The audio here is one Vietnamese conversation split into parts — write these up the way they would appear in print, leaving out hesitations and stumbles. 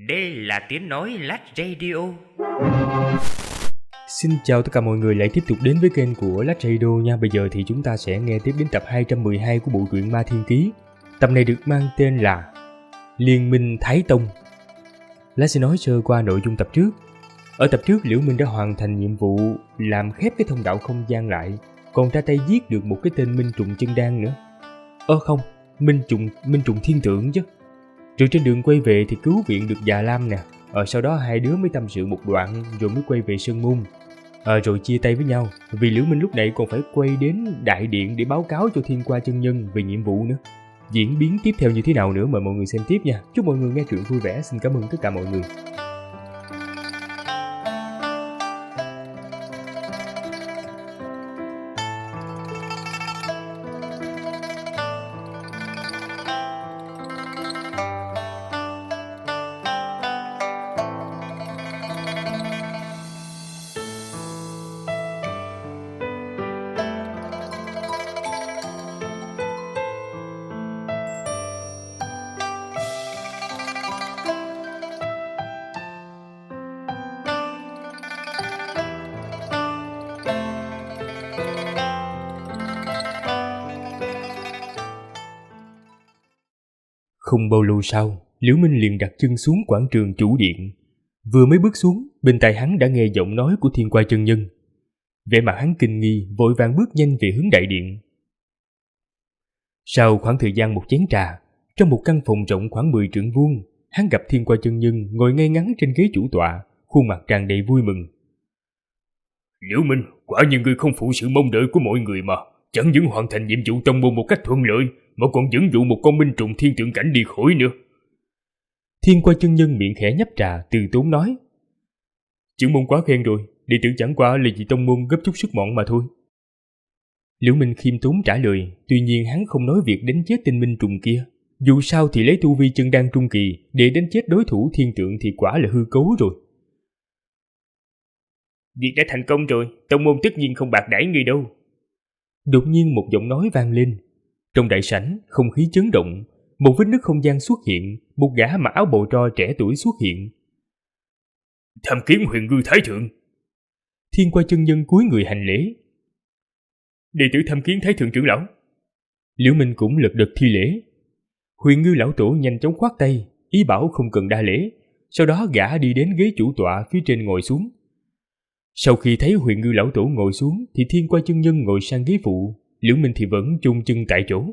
Đây là tiếng nói Lách Radio. Xin chào tất cả mọi người lại tiếp tục đến với kênh của Lách Radio nha. Bây giờ thì chúng ta sẽ nghe tiếp đến tập 212 của bộ truyện Ma Thiên Ký. Tập này được mang tên là Liên minh Thái Tông. Lách sẽ nói sơ qua nội dung tập trước. Ở tập trước, Liễu Minh đã hoàn thành nhiệm vụ làm khép cái thông đạo không gian lại, còn ra tay giết được một cái tên Minh Trùng Chân Đan nữa. Không, Minh Trùng Thiên Tượng chứ. Rồi trên đường quay về thì cứu viện được Già Lam nè. Sau đó hai đứa mới tâm sự một đoạn rồi mới quay về Sơn Môn. Rồi chia tay với nhau, vì Liễu Minh lúc này còn phải quay đến đại điện để báo cáo cho Thiên Qua chân nhân về nhiệm vụ nữa. Diễn biến tiếp theo như thế nào nữa mời mọi người xem tiếp nha. Chúc mọi người nghe truyện vui vẻ. Xin cảm ơn tất cả mọi người. Không bao lâu sau, Liễu Minh liền đặt chân xuống quảng trường chủ điện. Vừa mới bước xuống, bên tai hắn đã nghe giọng nói của Thiên Qua chân nhân. Vẻ mặt hắn kinh nghi, vội vàng bước nhanh về hướng đại điện. Sau khoảng thời gian một chén trà, trong một căn phòng rộng khoảng 10 trượng vuông, hắn gặp Thiên Qua chân nhân ngồi ngay ngắn trên ghế chủ tọa, khuôn mặt tràn đầy vui mừng. Liễu Minh, quả nhiên ngươi không phụ sự mong đợi của mọi người mà, chẳng những hoàn thành nhiệm vụ tông môn một cách thuận lợi, mà còn dẫn dụ một con Minh Trùng Thiên Tượng Cảnh đi khỏi nữa. Thiên Qua chân nhân miệng khẽ nhấp trà, từ tốn nói: Trưởng môn quá khen rồi, đệ tử chẳng qua là vì tông môn gấp chút sức mọn mà thôi. Liễu Minh khiêm tốn trả lời, tuy nhiên hắn không nói việc đánh chết tên Minh Trùng kia. Dù sao thì lấy tu vi chân đan trung kỳ để đánh chết đối thủ thiên tượng thì quả là hư cấu rồi. Việc đã thành công rồi, tông môn tất nhiên không bạc đãi người đâu. Đột nhiên một giọng nói vang lên. Trong đại sảnh, không khí chấn động, một vết nứt không gian xuất hiện, một gã mặc áo bào tro trẻ tuổi xuất hiện. Tham kiến Huyền Ngư Thái Thượng. Thiên Qua chân nhân cúi người hành lễ. Đệ tử tham kiến Thái Thượng trưởng lão. Liễu Minh cũng lật đật thi lễ. Huyền Ngư lão tổ nhanh chóng khoát tay, ý bảo không cần đa lễ. Sau đó gã đi đến ghế chủ tọa phía trên ngồi xuống. Sau khi thấy Huyền Ngư lão tổ ngồi xuống thì Thiên Qua chân nhân ngồi sang ghế phụ. Liễu Minh thì vẫn chôn chân tại chỗ.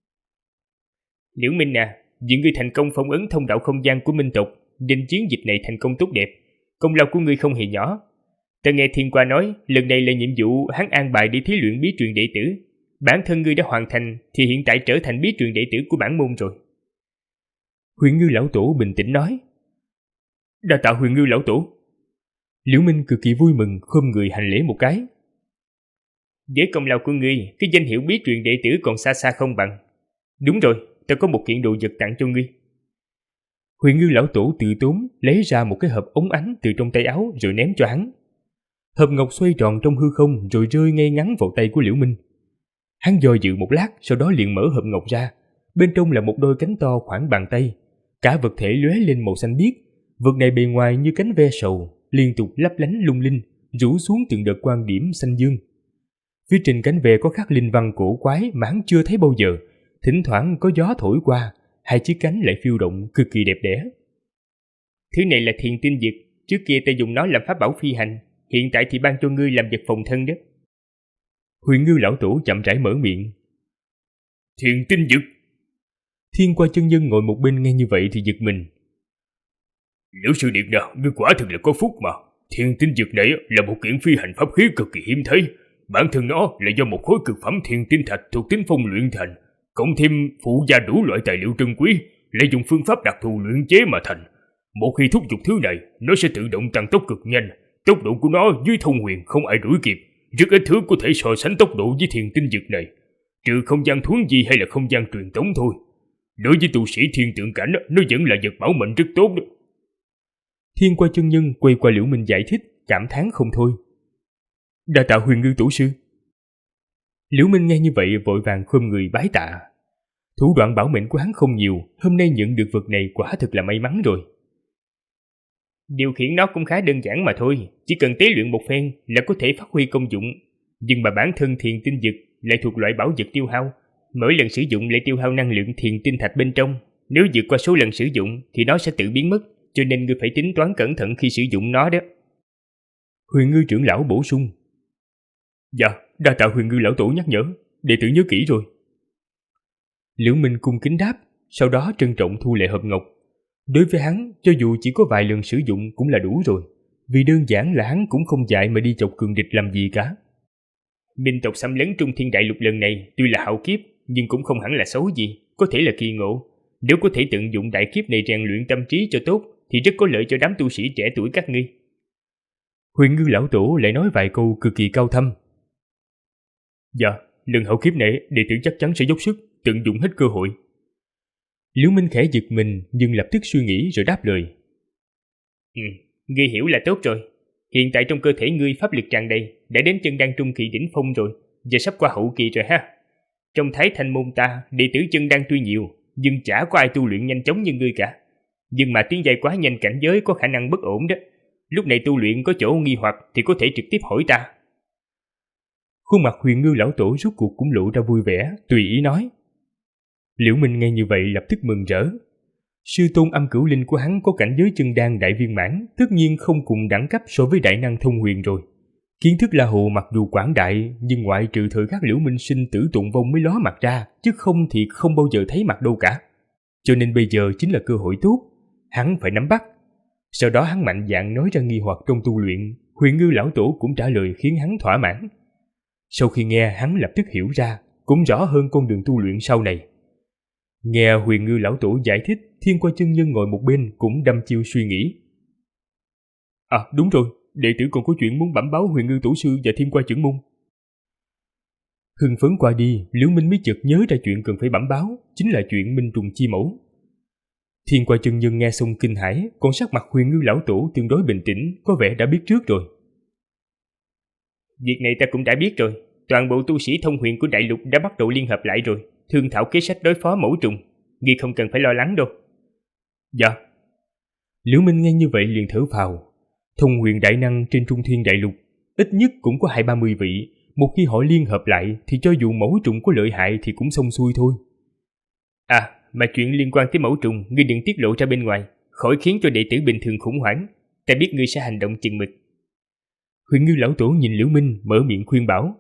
Liễu Minh à, vì ngươi thành công phong ấn thông đạo không gian của Minh tộc, nên chiến dịch này thành công tốt đẹp. Công lao của ngươi không hề nhỏ. Ta nghe Thiên Qua nói, lần này là nhiệm vụ hắn an bài để thí luyện bí truyền đệ tử. Bản thân ngươi đã hoàn thành, thì hiện tại trở thành bí truyền đệ tử của bản môn rồi. Huyền Ngư lão tổ bình tĩnh nói. Đa tạ Huyền Ngư lão tổ. Liễu Minh cực kỳ vui mừng, khom người hành lễ một cái. Với công lao của ngươi, cái danh hiệu bí truyền đệ tử còn xa xa không bằng. Đúng rồi, ta có một kiện đồ vật tặng cho ngươi. Huyền Ngư lão tổ tự tốn lấy ra một cái hộp ống ánh từ trong tay áo rồi ném cho hắn. Hộp ngọc xoay tròn trong hư không rồi rơi ngay ngắn vào tay của Liễu Minh. Hắn do dự một lát, sau đó liền mở hộp ngọc ra. Bên trong là một đôi cánh to khoảng bàn tay, cả vật thể lóe lên màu xanh biếc. Vật này bề ngoài như cánh ve sầu, liên tục lấp lánh lung linh, rủ xuống từng đợt quang điểm xanh dương. Phía trên cánh ve có khắc linh văn cổ quái mà hắn chưa thấy bao giờ, thỉnh thoảng có gió thổi qua, hai chiếc cánh lại phiêu động cực kỳ đẹp đẽ. Thứ này là thiền tinh dược, trước kia ta dùng nó làm pháp bảo phi hành, hiện tại thì ban cho ngươi làm vật phòng thân đó. Huyền Ngư lão tổ chậm rãi mở miệng. Thiền tinh dược. Thiên Qua chân nhân ngồi một bên nghe như vậy thì giật mình. Liễu sư điện nào, ngươi quả thực là có phúc mà. Thiền tinh dược này là một kiện phi hành pháp khí cực kỳ hiếm thấy. Bản thân nó là do một khối cực phẩm thiền tinh thạch thuộc tính phong luyện thành, cộng thêm phụ gia đủ loại tài liệu trân quý, lại dùng phương pháp đặc thù luyện chế mà thành. Một khi thúc giục thứ này, nó sẽ tự động tăng tốc cực nhanh. Tốc độ của nó dưới thông huyền không ai đuổi kịp. Rất ít thứ có thể so sánh tốc độ với thiền tinh dược này, trừ không gian thuấn di hay là không gian truyền tống thôi. Đối với tu sĩ thiên tượng cảnh, nó vẫn là vật bảo mệnh rất tốt đó. Thiên Qua chân nhân quay qua Liễu Minh giải thích, cảm thán không thôi. Đa tạ Huyền Ngư tổ sư. Liễu Minh nghe như vậy vội vàng khom người bái tạ. Thủ đoạn bảo mệnh của hắn không nhiều, hôm nay nhận được vật này quả thực là may mắn rồi. Điều khiển nó cũng khá đơn giản mà thôi, chỉ cần tế luyện một phen là có thể phát huy công dụng. Nhưng mà bản thân thiền tinh dực lại thuộc loại bảo vật tiêu hao, mỗi lần sử dụng lại tiêu hao năng lượng thiền tinh thạch bên trong. Nếu vượt qua số lần sử dụng thì nó sẽ tự biến mất, cho nên ngươi phải tính toán cẩn thận khi sử dụng nó đó. Huyền Ngư trưởng lão bổ sung. Dạ, đa tạ Huyền Ngư lão tổ nhắc nhở, đệ tử nhớ kỹ rồi. Liễu Minh cung kính đáp, sau đó trân trọng thu lại hộp ngọc. Đối với hắn, cho dù chỉ có vài lần sử dụng cũng là đủ rồi, vì đơn giản là hắn cũng không dại mà đi chọc cường địch làm gì cả. Minh tộc xâm lấn Trung Thiên Đại Lục lần này tuy là hạo kiếp, nhưng cũng không hẳn là xấu gì, có thể là kỳ ngộ. Nếu có thể tận dụng đại kiếp này rèn luyện tâm trí cho tốt, thì rất có lợi cho đám tu sĩ trẻ tuổi các ngươi. Huyền Ngư lão tổ lại nói vài câu cực kỳ cao thâm. Dạ, lần hạo kiếp này đệ tử chắc chắn sẽ dốc sức tận dụng hết cơ hội. Liễu Minh khẽ giật mình nhưng lập tức suy nghĩ rồi đáp lời. Ngươi hiểu là tốt rồi. Hiện tại trong cơ thể ngươi pháp lực tràn đầy, đã đến chân đan trung kỳ đỉnh phong rồi, giờ sắp qua hậu kỳ rồi ha. Trong Thái Thanh môn ta, đệ tử chân đan tuy nhiều, nhưng chả có ai tu luyện nhanh chóng như ngươi cả. Nhưng mà tiến giai quá nhanh cảnh giới có khả năng bất ổn đó. Lúc này tu luyện có chỗ nghi hoặc thì có thể trực tiếp hỏi ta. Khuôn mặt Huyền Ngư lão tổ rốt cuộc cũng lộ ra vui vẻ, tùy ý nói. Liễu Minh nghe như vậy lập tức mừng rỡ. Sư tôn Âm Cửu Linh của hắn có cảnh giới chân đan đại viên mãn, tất nhiên không cùng đẳng cấp so với đại năng thông huyền rồi. Kiến thức La Hồ mặc dù quảng đại, nhưng ngoại trừ thời khắc Liễu Minh sinh tử tụng vong mới ló mặt ra, chứ không thì không bao giờ thấy mặt đâu cả. Cho nên bây giờ chính là cơ hội tốt, hắn phải nắm bắt. Sau đó hắn mạnh dạn nói ra nghi hoặc trong tu luyện, Huyền Ngư lão tổ cũng trả lời khiến hắn thỏa mãn. Sau khi nghe, hắn lập tức hiểu ra, cũng rõ hơn con đường tu luyện sau này. Nghe Huyền Ngư lão tổ giải thích, Thiên Qua chân nhân ngồi một bên cũng đăm chiêu suy nghĩ. À đúng rồi, đệ tử còn có chuyện muốn bẩm báo Huyền Ngư tổ sư và Thiên Qua trưởng môn. Hưng phấn qua đi, Liễu Minh mới chợt nhớ ra chuyện cần phải bẩm báo, chính là chuyện Minh Trùng Chi Mẫu. Thiên Qua chân nhân nghe xong kinh hãi, còn sắc mặt Huyền Ngư lão tổ tương đối bình tĩnh, có vẻ đã biết trước rồi. Việc này ta cũng đã biết rồi, toàn bộ tu sĩ thông huyền của đại lục đã bắt đầu liên hợp lại rồi, thương thảo kế sách đối phó mẫu trùng, ngươi không cần phải lo lắng đâu. Dạ. Liễu Minh nghe như vậy liền thở phào. Thông huyền đại năng trên Trung Thiên đại lục ít nhất cũng có 20-30 vị, một khi họ liên hợp lại thì cho dù mẫu trùng có lợi hại thì cũng xong xuôi thôi. À, mà chuyện liên quan tới mẫu trùng ngươi đừng tiết lộ ra bên ngoài, khỏi khiến cho đệ tử bình thường khủng hoảng, ta biết ngươi sẽ hành động chừng mực. Huyền Ngư lão tổ nhìn Liễu Minh mở miệng khuyên bảo.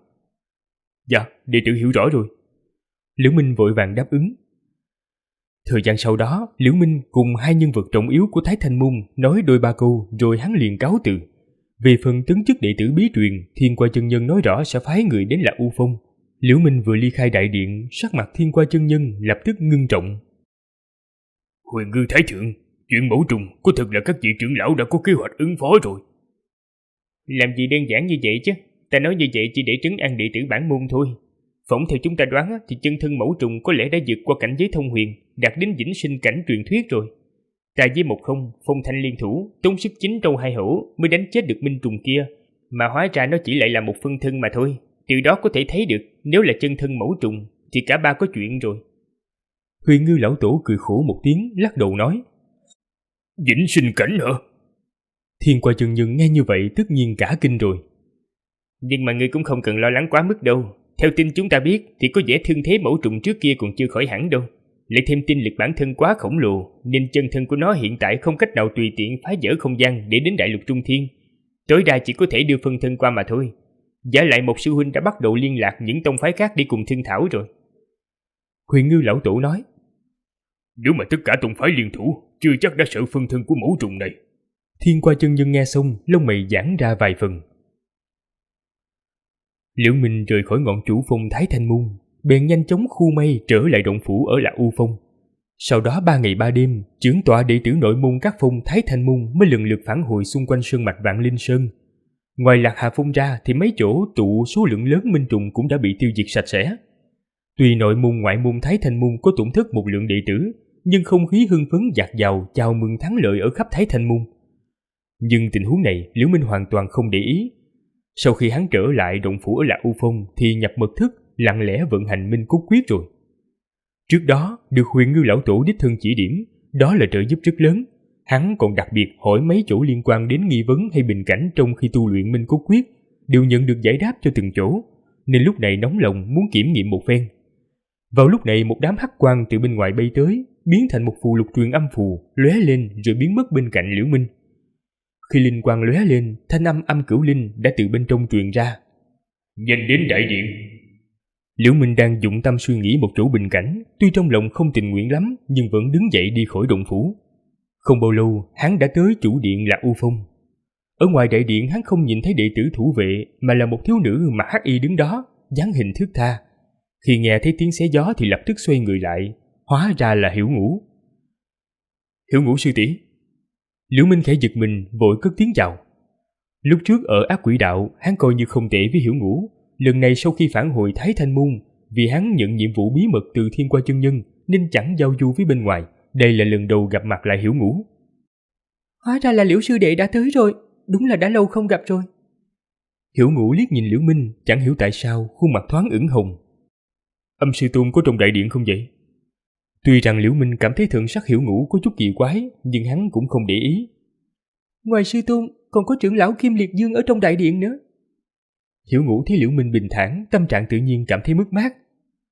Dạ, đệ tử hiểu rõ rồi. Liễu Minh vội vàng đáp ứng. Thời gian sau đó, Liễu Minh cùng hai nhân vật trọng yếu của Thái Thanh môn nói đôi ba câu rồi hắn liền cáo từ. Về phần tấn chức đệ tử bí truyền, Thiên Qua chân nhân nói rõ sẽ phái người đến là U Phong. Liễu Minh vừa ly khai đại điện, sắc mặt Thiên Qua chân nhân lập tức ngưng trọng. Huyền Ngư Thái thượng, chuyện mẫu trùng có thật là các vị trưởng lão đã có kế hoạch ứng phó rồi. Làm gì đơn giản như vậy chứ, ta nói như vậy chỉ để trấn an đệ tử bản môn thôi. Phỏng theo chúng ta đoán thì chân thân mẫu trùng có lẽ đã vượt qua cảnh giới thông huyền, đạt đến vĩnh sinh cảnh truyền thuyết rồi. Ta với Một Không, Phong Thanh liên thủ, tốn sức chín trâu hai hổ mới đánh chết được minh trùng kia, mà hóa ra nó chỉ lại là một phân thân mà thôi. Từ đó có thể thấy được, nếu là chân thân mẫu trùng thì cả ba có chuyện rồi. Huyền Ngư lão tổ cười khổ một tiếng, lắc đầu nói. Vĩnh sinh cảnh hả? Thiên Qua chân nhân nghe như vậy tất nhiên cả kinh rồi. Nhưng mà ngươi cũng không cần lo lắng quá mức đâu. Theo tin chúng ta biết thì có vẻ thương thế mẫu trùng trước kia còn chưa khỏi hẳn đâu. Lại thêm tinh lực bản thân quá khổng lồ, nên chân thân của nó hiện tại không cách nào tùy tiện phá vỡ không gian để đến đại lục Trung Thiên. Tối đa chỉ có thể đưa phân thân qua mà thôi. Giả lại Một sư huynh đã bắt đầu liên lạc những tông phái khác để cùng thương thảo rồi. Huyền Ngư lão tổ nói. Nếu mà tất cả tông phái liên thủ, chưa chắc đã sợ phân thân của mẫu trùng này. Thiên Qua chân nhân nghe xong, lông mày giãn ra vài phần. Liễu Minh rời khỏi ngọn chủ phong Thái Thanh môn, bèn nhanh chóng khu mây trở lại động phủ ở Lạc U Phong. Sau đó 3 ngày 3 đêm, trưởng tọa đệ tử nội môn các phong Thái Thanh môn mới lần lượt phản hồi xung quanh sơn mạch Vạn Linh Sơn. Ngoài Lạc Hà Phong ra thì mấy chỗ tụ số lượng lớn minh trùng cũng đã bị tiêu diệt sạch sẽ. Tuy nội môn ngoại môn Thái Thanh môn có tổn thất một lượng đệ tử, nhưng không khí hưng phấn dạt dào chào mừng thắng lợi ở khắp Thái Thanh môn. Nhưng tình huống này Liễu Minh hoàn toàn không để ý. Sau khi hắn trở lại động phủ ở Lạc U Phong thì nhập mật thức, lặng lẽ vận hành Minh Cốt Quyết rồi. Trước đó được Huyền Ngư lão tổ đích thân chỉ điểm, đó là trợ giúp rất lớn. Hắn còn đặc biệt hỏi mấy chỗ liên quan đến nghi vấn hay bình cảnh trong khi tu luyện Minh Cốt Quyết, đều nhận được giải đáp cho từng chỗ, nên lúc này nóng lòng muốn kiểm nghiệm một phen. Vào lúc này một đám hắc quang từ bên ngoài bay tới, biến thành một phù lục truyền âm phù, lóe lên rồi biến mất bên cạnh Liễu Minh. Khi linh quang lóe lên, thanh âm âm cửu linh đã từ bên trong truyền ra. Nhanh đến đại điện. Liễu Minh đang dụng tâm suy nghĩ một chỗ bình cảnh, tuy trong lòng không tình nguyện lắm, nhưng vẫn đứng dậy đi khỏi động phủ. Không bao lâu, hắn đã tới chủ điện là U Phong. Ở ngoài đại điện hắn không nhìn thấy đệ tử thủ vệ, mà là một thiếu nữ mặc hắc y đứng đó, dáng hình thướt tha. Khi nghe thấy tiếng xé gió thì lập tức xoay người lại, hóa ra là Hiểu Ngũ. Hiểu Ngũ sư tỷ. Liễu Minh khẽ giật mình, vội cất tiếng chào. Lúc trước ở Ác Quỷ Đạo, hắn coi như không tệ với Hiểu Ngũ. Lần này sau khi phản hồi Thái Thanh Môn, vì hắn nhận nhiệm vụ bí mật từ Thiên Qua chân nhân nên chẳng giao du với bên ngoài. Đây là lần đầu gặp mặt lại Hiểu Ngũ. Hóa ra là Liễu sư đệ đã tới rồi, đúng là đã lâu không gặp rồi. Hiểu Ngũ liếc nhìn Liễu Minh, chẳng hiểu tại sao khuôn mặt thoáng ửng hồng. Âm sư tôn có trong đại điện không vậy? Tuy rằng Liễu Minh cảm thấy thần sắc Hiểu Ngũ có chút kỳ quái, nhưng hắn cũng không để ý. Ngoài sư tôn, còn có trưởng lão Kim Liệt Dương ở trong đại điện nữa. Hiểu Ngũ thấy Liễu Minh bình thản, tâm trạng tự nhiên cảm thấy mất mát.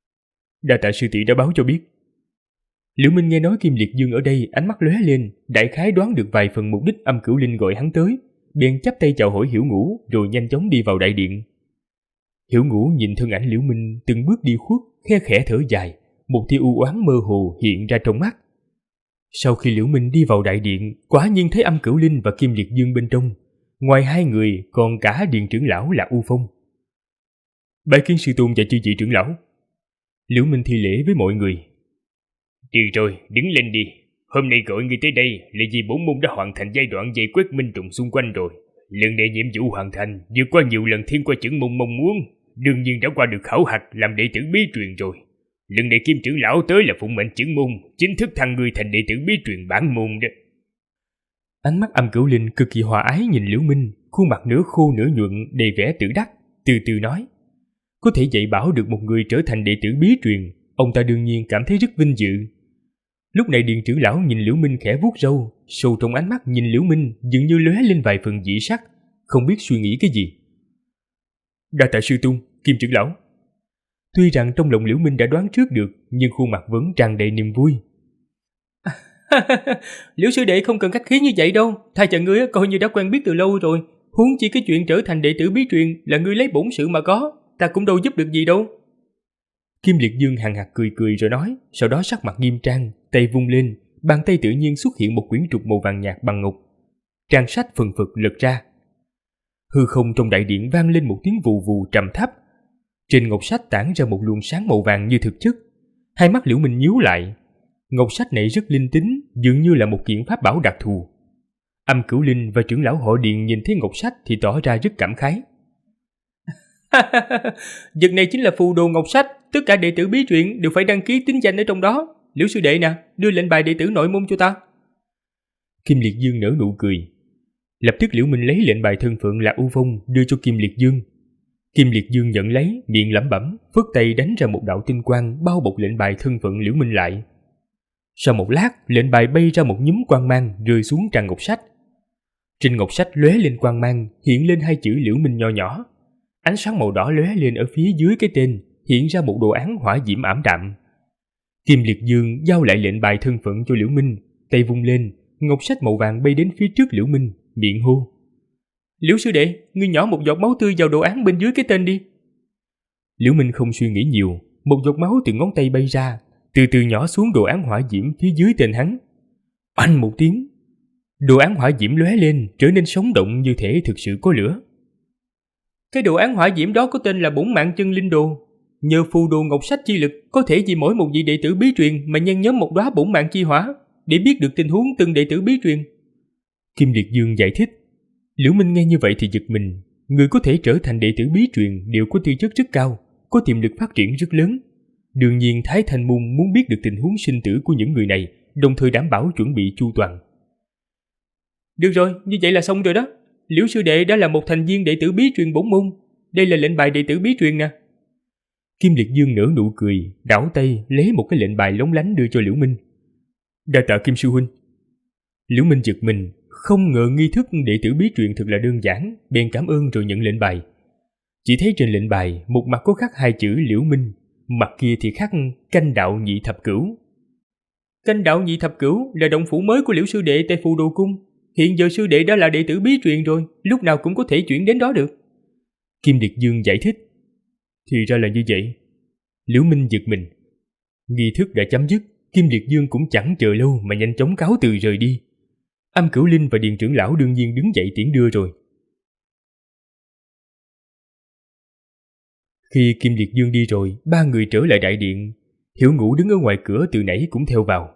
Đa tạ sư tỷ đã báo cho biết. Liễu Minh nghe nói Kim Liệt Dương ở đây, ánh mắt lóe lên, đại khái đoán được vài phần mục đích âm cửu linh gọi hắn tới, bèn chắp tay chào hỏi Hiểu Ngũ, rồi nhanh chóng đi vào đại điện. Hiểu Ngũ nhìn thân ảnh Liễu Minh từng bước đi khuất, khe khẽ thở dài, một tia u oán mơ hồ hiện ra trong mắt. Sau khi Liễu Minh đi vào đại điện, quả nhiên thấy âm cửu linh và Kim Liệt Dương bên trong. Ngoài hai người còn cả điện trưởng lão là U Phong. Bái kiến sư tôn và chư vị trưởng lão. Liễu Minh thi lễ với mọi người. Đi rồi, đứng lên đi. Hôm nay gọi ngươi tới đây là vì bổn môn đã hoàn thành giai đoạn vây quét minh trùng xung quanh rồi. Lần này nhiệm vụ hoàn thành, vượt qua nhiều lần Thiên Qua trưởng môn mong muốn, đương nhiên đã qua được khảo hạch làm đệ tử bí truyền rồi. Lần này Kim trưởng lão tới là phụng mệnh trưởng môn, chính thức thăng ngươi thành đệ tử bí truyền bản môn đó. Ánh mắt âm cửu linh cực kỳ hòa ái nhìn Liễu Minh, khuôn mặt nửa khô nửa nhuận đầy vẻ tự đắc, từ từ nói: có thể dạy bảo được một người trở thành đệ tử bí truyền, ông ta đương nhiên cảm thấy rất vinh dự. Lúc này điện trưởng lão nhìn Liễu Minh khẽ vuốt râu, sâu trong ánh mắt nhìn Liễu Minh dường như lóe lên vài phần dị sắc, không biết suy nghĩ cái gì. Đa tạ sư tôn, Kim trưởng lão. Tuy rằng trong lòng Liễu Minh đã đoán trước được, nhưng khuôn mặt vẫn tràn đầy niềm vui. Liễu sư đệ không cần khách khí như vậy đâu, thay cho ngươi coi như đã quen biết từ lâu rồi. Huống chi cái chuyện trở thành đệ tử bí truyền là ngươi lấy bổn sự mà có, ta cũng đâu giúp được gì đâu. Kim Liệt Dương hằng hạc cười cười rồi nói, sau đó sắc mặt nghiêm trang, tay vung lên, bàn tay tự nhiên xuất hiện một quyển trục màu vàng nhạt bằng ngọc. Trang sách phần phật lật ra. Hư không trong đại điện vang lên một tiếng vù vù trầm thấp. Trên ngọc sách tản ra một luồng sáng màu vàng như thực chất. Hai mắt Liễu Minh nhíu lại. Ngọc sách này rất linh tính, dường như là một kiện pháp bảo đặc thù. Âm Cửu Linh và trưởng lão họ Điện nhìn thấy ngọc sách thì tỏ ra rất cảm khái. Vật này chính là phù đồ ngọc sách, tất cả đệ tử bí truyền đều phải đăng ký tính danh ở trong đó. Liễu sư đệ nè, đưa lệnh bài đệ tử nội môn cho ta. Kim Liệt Dương nở nụ cười. Lập tức Liễu Minh lấy lệnh bài thân phận là U Phong đưa cho Kim Liệt Dương. Kim Liệt Dương nhận lấy, miệng lẩm bẩm, phất tay đánh ra một đạo tinh quang bao bọc lệnh bài thân phận Liễu Minh lại. Sau một lát, lệnh bài bay ra một nhúm quang mang rơi xuống trang ngọc sách. Trên ngọc sách lóe lên quang mang, hiện lên hai chữ Liễu Minh nho nhỏ. Ánh sáng màu đỏ lóe lên ở phía dưới cái tên, hiện ra một đồ án hỏa diễm ảm đạm. Kim Liệt Dương giao lại lệnh bài thân phận cho Liễu Minh, tay vung lên, ngọc sách màu vàng bay đến phía trước Liễu Minh, miệng hô: Liễu sư đệ, ngươi nhỏ một giọt máu tươi vào đồ án bên dưới cái tên đi. Liễu Minh không suy nghĩ nhiều, một giọt máu từ ngón tay bay ra, từ từ nhỏ xuống đồ án hỏa diễm phía dưới tên hắn. Oanh một tiếng, đồ án hỏa diễm lóe lên, trở nên sống động như thể thực sự có lửa. Cái đồ án hỏa diễm đó có tên là Bổn Mạng Chân Linh Đồ. Nhờ phù đồ ngọc sách chi lực, có thể vì mỗi một vị đệ tử bí truyền mà nhen nhóm một đóa bổn mạng chi hỏa, để biết được tình huống từng đệ tử bí truyền. Kim Liệt Dương giải thích. Liễu Minh nghe như vậy thì giật mình. Người có thể trở thành đệ tử bí truyền đều có tư chất rất cao, có tiềm lực phát triển rất lớn. Đương nhiên Thái Thanh Môn muốn biết được tình huống sinh tử của những người này, đồng thời đảm bảo chuẩn bị chu toàn. Được rồi, như vậy là xong rồi đó. Liễu sư đệ đã là một thành viên đệ tử bí truyền bổn môn. Đây là lệnh bài đệ tử bí truyền nè. Kim Liệt Dương nở nụ cười, đảo tay lấy một cái lệnh bài lóng lánh đưa cho Liễu Minh. Đa tạ Kim sư huynh. Liễu Minh giật mình, không ngờ nghi thức đệ tử bí truyền thật là đơn giản, bèn cảm ơn rồi nhận lệnh bài. Chỉ thấy trên lệnh bài một mặt có khắc 2 chữ Liễu Minh, mặt kia thì khắc Canh Đạo Nhị Thập Cửu. Canh Đạo Nhị Thập Cửu là động phủ mới của Liễu sư đệ tại Phù Đồ Cung. Hiện giờ sư đệ đã là đệ tử bí truyền rồi, lúc nào cũng có thể chuyển đến đó được. Kim Liệt Dương giải thích. Thì ra là như vậy. Liễu Minh giật mình. Nghi thức đã chấm dứt, Kim Liệt Dương cũng chẳng chờ lâu mà nhanh chóng cáo từ rời đi. Âm Cửu Linh và Điền trưởng lão đương nhiên đứng dậy tiễn đưa rồi. Khi Kim Liệt Dương đi rồi, 3 người trở lại đại điện. Hiểu Ngũ đứng ở ngoài cửa từ nãy cũng theo vào.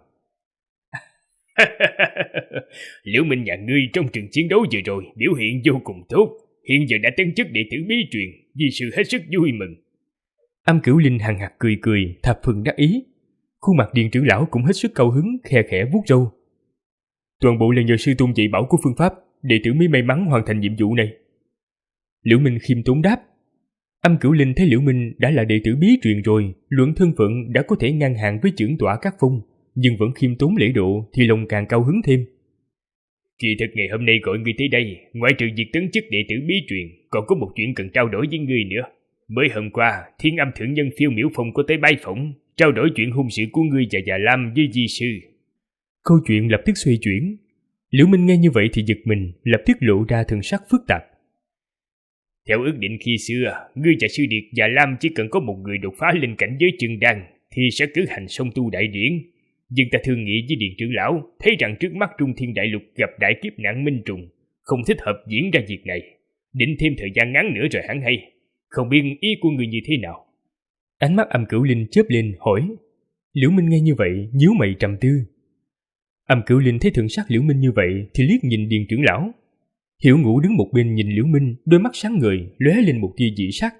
Liễu Minh nhà ngươi trong trận chiến đấu vừa rồi biểu hiện vô cùng tốt, hiện giờ đã tấn chức đệ tử bí truyền, vì sự hết sức vui mừng. Âm Cửu Linh hằng hặc cười cười, thập phần đắc ý. Khuôn mặt Điền trưởng lão cũng hết sức cao hứng, khe khẽ vuốt râu. Toàn bộ là nhờ sư tôn dạy bảo của phương pháp, đệ tử mới may mắn hoàn thành nhiệm vụ này. Liễu Minh khiêm tốn đáp. Âm Cửu Linh thấy Liễu Minh đã là đệ tử bí truyền rồi, luận thân phận đã có thể ngang hàng với trưởng tọa các phong, nhưng vẫn khiêm tốn lễ độ thì lòng càng cao hứng thêm. Kỳ thật ngày hôm nay gọi ngươi tới đây, ngoại trừ việc tấn chức đệ tử bí truyền, còn có một chuyện cần trao đổi với ngươi nữa. Mới hôm qua, Thiên Âm thượng nhân Phiêu Miểu Phong có tới bái phỏng, trao đổi chuyện hôn sự của ngươi và Già Lam với di sư. Câu chuyện lập tức xoay chuyển. Liễu Minh nghe như vậy thì giật mình, lập tức lộ ra thần sắc phức tạp. Theo ước định khi xưa, ngươi và sư điệt Già Lam chỉ cần có một người đột phá lên cảnh giới chân đan thì sẽ cử hành song tu đại điển. Nhưng ta thương nghị với Điền trưởng lão, thấy rằng trước mắt Trung Thiên Đại Lục gặp đại kiếp nạn minh trùng, không thích hợp diễn ra việc này. Định thêm thời gian ngắn nữa rồi hẳn hay. Không biết ý của ngươi như thế nào? Ánh mắt Âm Cửu Linh chớp lên hỏi. Liễu Minh nghe như vậy nhíu mày trầm tư. Âm Cửu Linh thấy thần sắc Liễu Minh như vậy thì liếc nhìn Điền trưởng lão. Hiểu Ngũ đứng một bên nhìn Liễu Minh, đôi mắt sáng ngời lóe lên một tia dị sắc.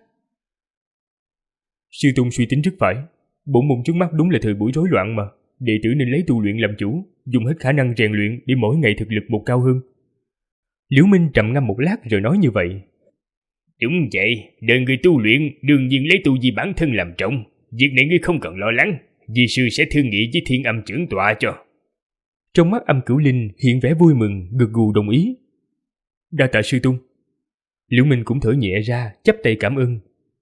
Sư tôn suy tính rất phải, bổn môn trước mắt đúng là thời buổi rối loạn mà, đệ tử nên lấy tu luyện làm chủ, dùng hết khả năng rèn luyện để mỗi ngày thực lực một cao hơn. Liễu Minh trầm ngâm một lát rồi nói như vậy. Đúng vậy, đời người tu luyện đương nhiên lấy tu vi bản thân làm trọng, việc này ngươi không cần lo lắng, di sư sẽ thương nghị với Thiên Âm trưởng tọa cho. Trong mắt Âm Cửu Linh hiện vẻ vui mừng, gật gù đồng ý. Đa tạ sư tôn. Liễu Minh cũng thở nhẹ ra, chắp tay cảm ơn.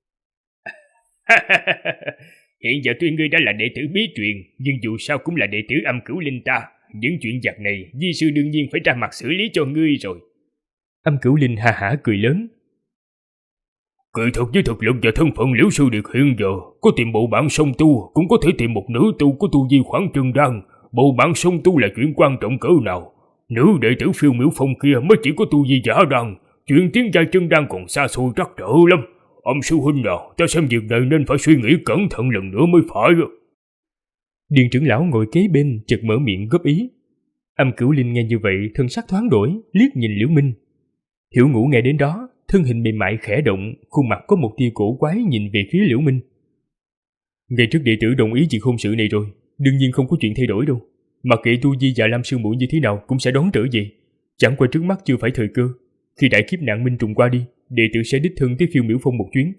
Hiện giờ tuy ngươi đã là đệ tử bí truyền, nhưng dù sao cũng là đệ tử Âm Cửu Linh ta. Những chuyện giặt này, di sư đương nhiên phải ra mặt xử lý cho ngươi rồi. Âm Cửu Linh ha hả cười lớn. Cười thật với thực lực và thân phận Liễu sư điệt hiện giờ, có tìm bộ bản song tu, cũng có thể tìm một nữ tu có tu vi khoảng chân đan. Bộ bản song tu là chuyện quan trọng cỡ nào? Nữ đệ tử Phiêu Miểu Phong kia mới chỉ có tu vi giả đan, chuyện tiến giai chân đan còn xa xôi trắc trở lắm. Âm sư huynh nào, ta xem việc này nên phải suy nghĩ cẩn thận lần nữa mới phải. Điền trưởng lão ngồi kế bên chợt mở miệng góp ý. Âm Cửu Linh nghe như vậy thân sắc thoáng đổi, liếc nhìn Liễu Minh. Hiểu Ngũ nghe đến đó, thân hình mềm mại khẽ động, khuôn mặt có một tia cổ quái nhìn về phía Liễu Minh. Ngày trước đệ tử đồng ý chuyện hôn sự này rồi, đương nhiên không có chuyện thay đổi đâu. Mặc kệ tu vi Già Lam sư muội như thế nào cũng sẽ đón trở về. Chẳng qua trước mắt chưa phải thời cơ. Khi đại kiếp nạn minh trùng qua đi, đệ tử sẽ đích thân tới Phiêu Miểu Phong một chuyến.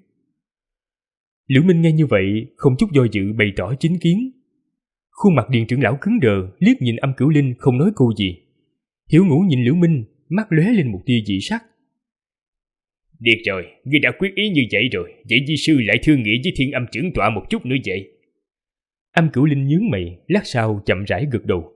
Liễu Minh nghe như vậy, không chút do dự bày tỏ chính kiến. Khuôn mặt Điền trưởng lão cứng đờ, liếc nhìn Âm Cửu Linh không nói câu gì. Hiểu Ngũ nhìn Liễu Minh, mắt lóe lên một tia dị sắc. Được rồi, ngươi đã quyết ý như vậy rồi, vậy di sư lại thương nghị với Thiên Âm trưởng tọa một chút nữa vậy. Âm Cửu Linh nhướng mày, lát sau chậm rãi gật đầu.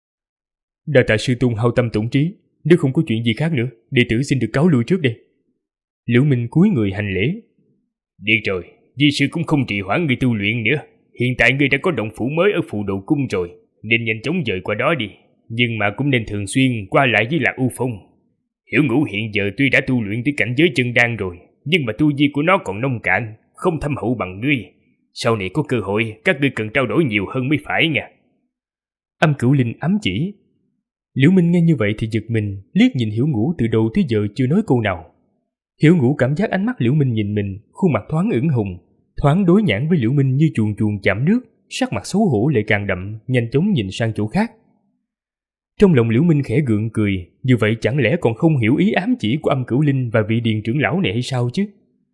Đa tạ sư tôn hao tâm tổn trí, nếu không có chuyện gì khác nữa, đệ tử xin được cáo lui trước đây. Liễu Minh cúi người hành lễ. Được rồi, di sư cũng không trì hoãn ngươi tu luyện nữa. Hiện tại ngươi đã có động phủ mới ở Phù Đồ Cung rồi, nên nhanh chóng dời qua đó đi. Nhưng mà cũng nên thường xuyên qua lại với Lạc U Phong. Hiểu Ngũ hiện giờ tuy đã tu luyện tới cảnh giới chân đan rồi, nhưng mà tu vi của nó còn nông cạn, không thâm hậu bằng ngươi. Sau này có cơ hội, các ngươi cần trao đổi nhiều hơn mới phải nha. Âm Cửu Linh ám chỉ. Liễu Minh nghe như vậy thì giật mình, liếc nhìn Hiểu Ngũ từ đầu tới giờ chưa nói câu nào. Hiểu Ngũ cảm giác ánh mắt Liễu Minh nhìn mình, khuôn mặt thoáng ửng hồng, thoáng đối nhãn với Liễu Minh như chuồn chuồn chạm nước, sắc mặt xấu hổ lại càng đậm, nhanh chóng nhìn sang chỗ khác. Trong lòng Liễu Minh khẽ gượng cười, như vậy chẳng lẽ còn không hiểu ý ám chỉ của Âm Cửu Linh và vị Điền trưởng lão này hay sao chứ?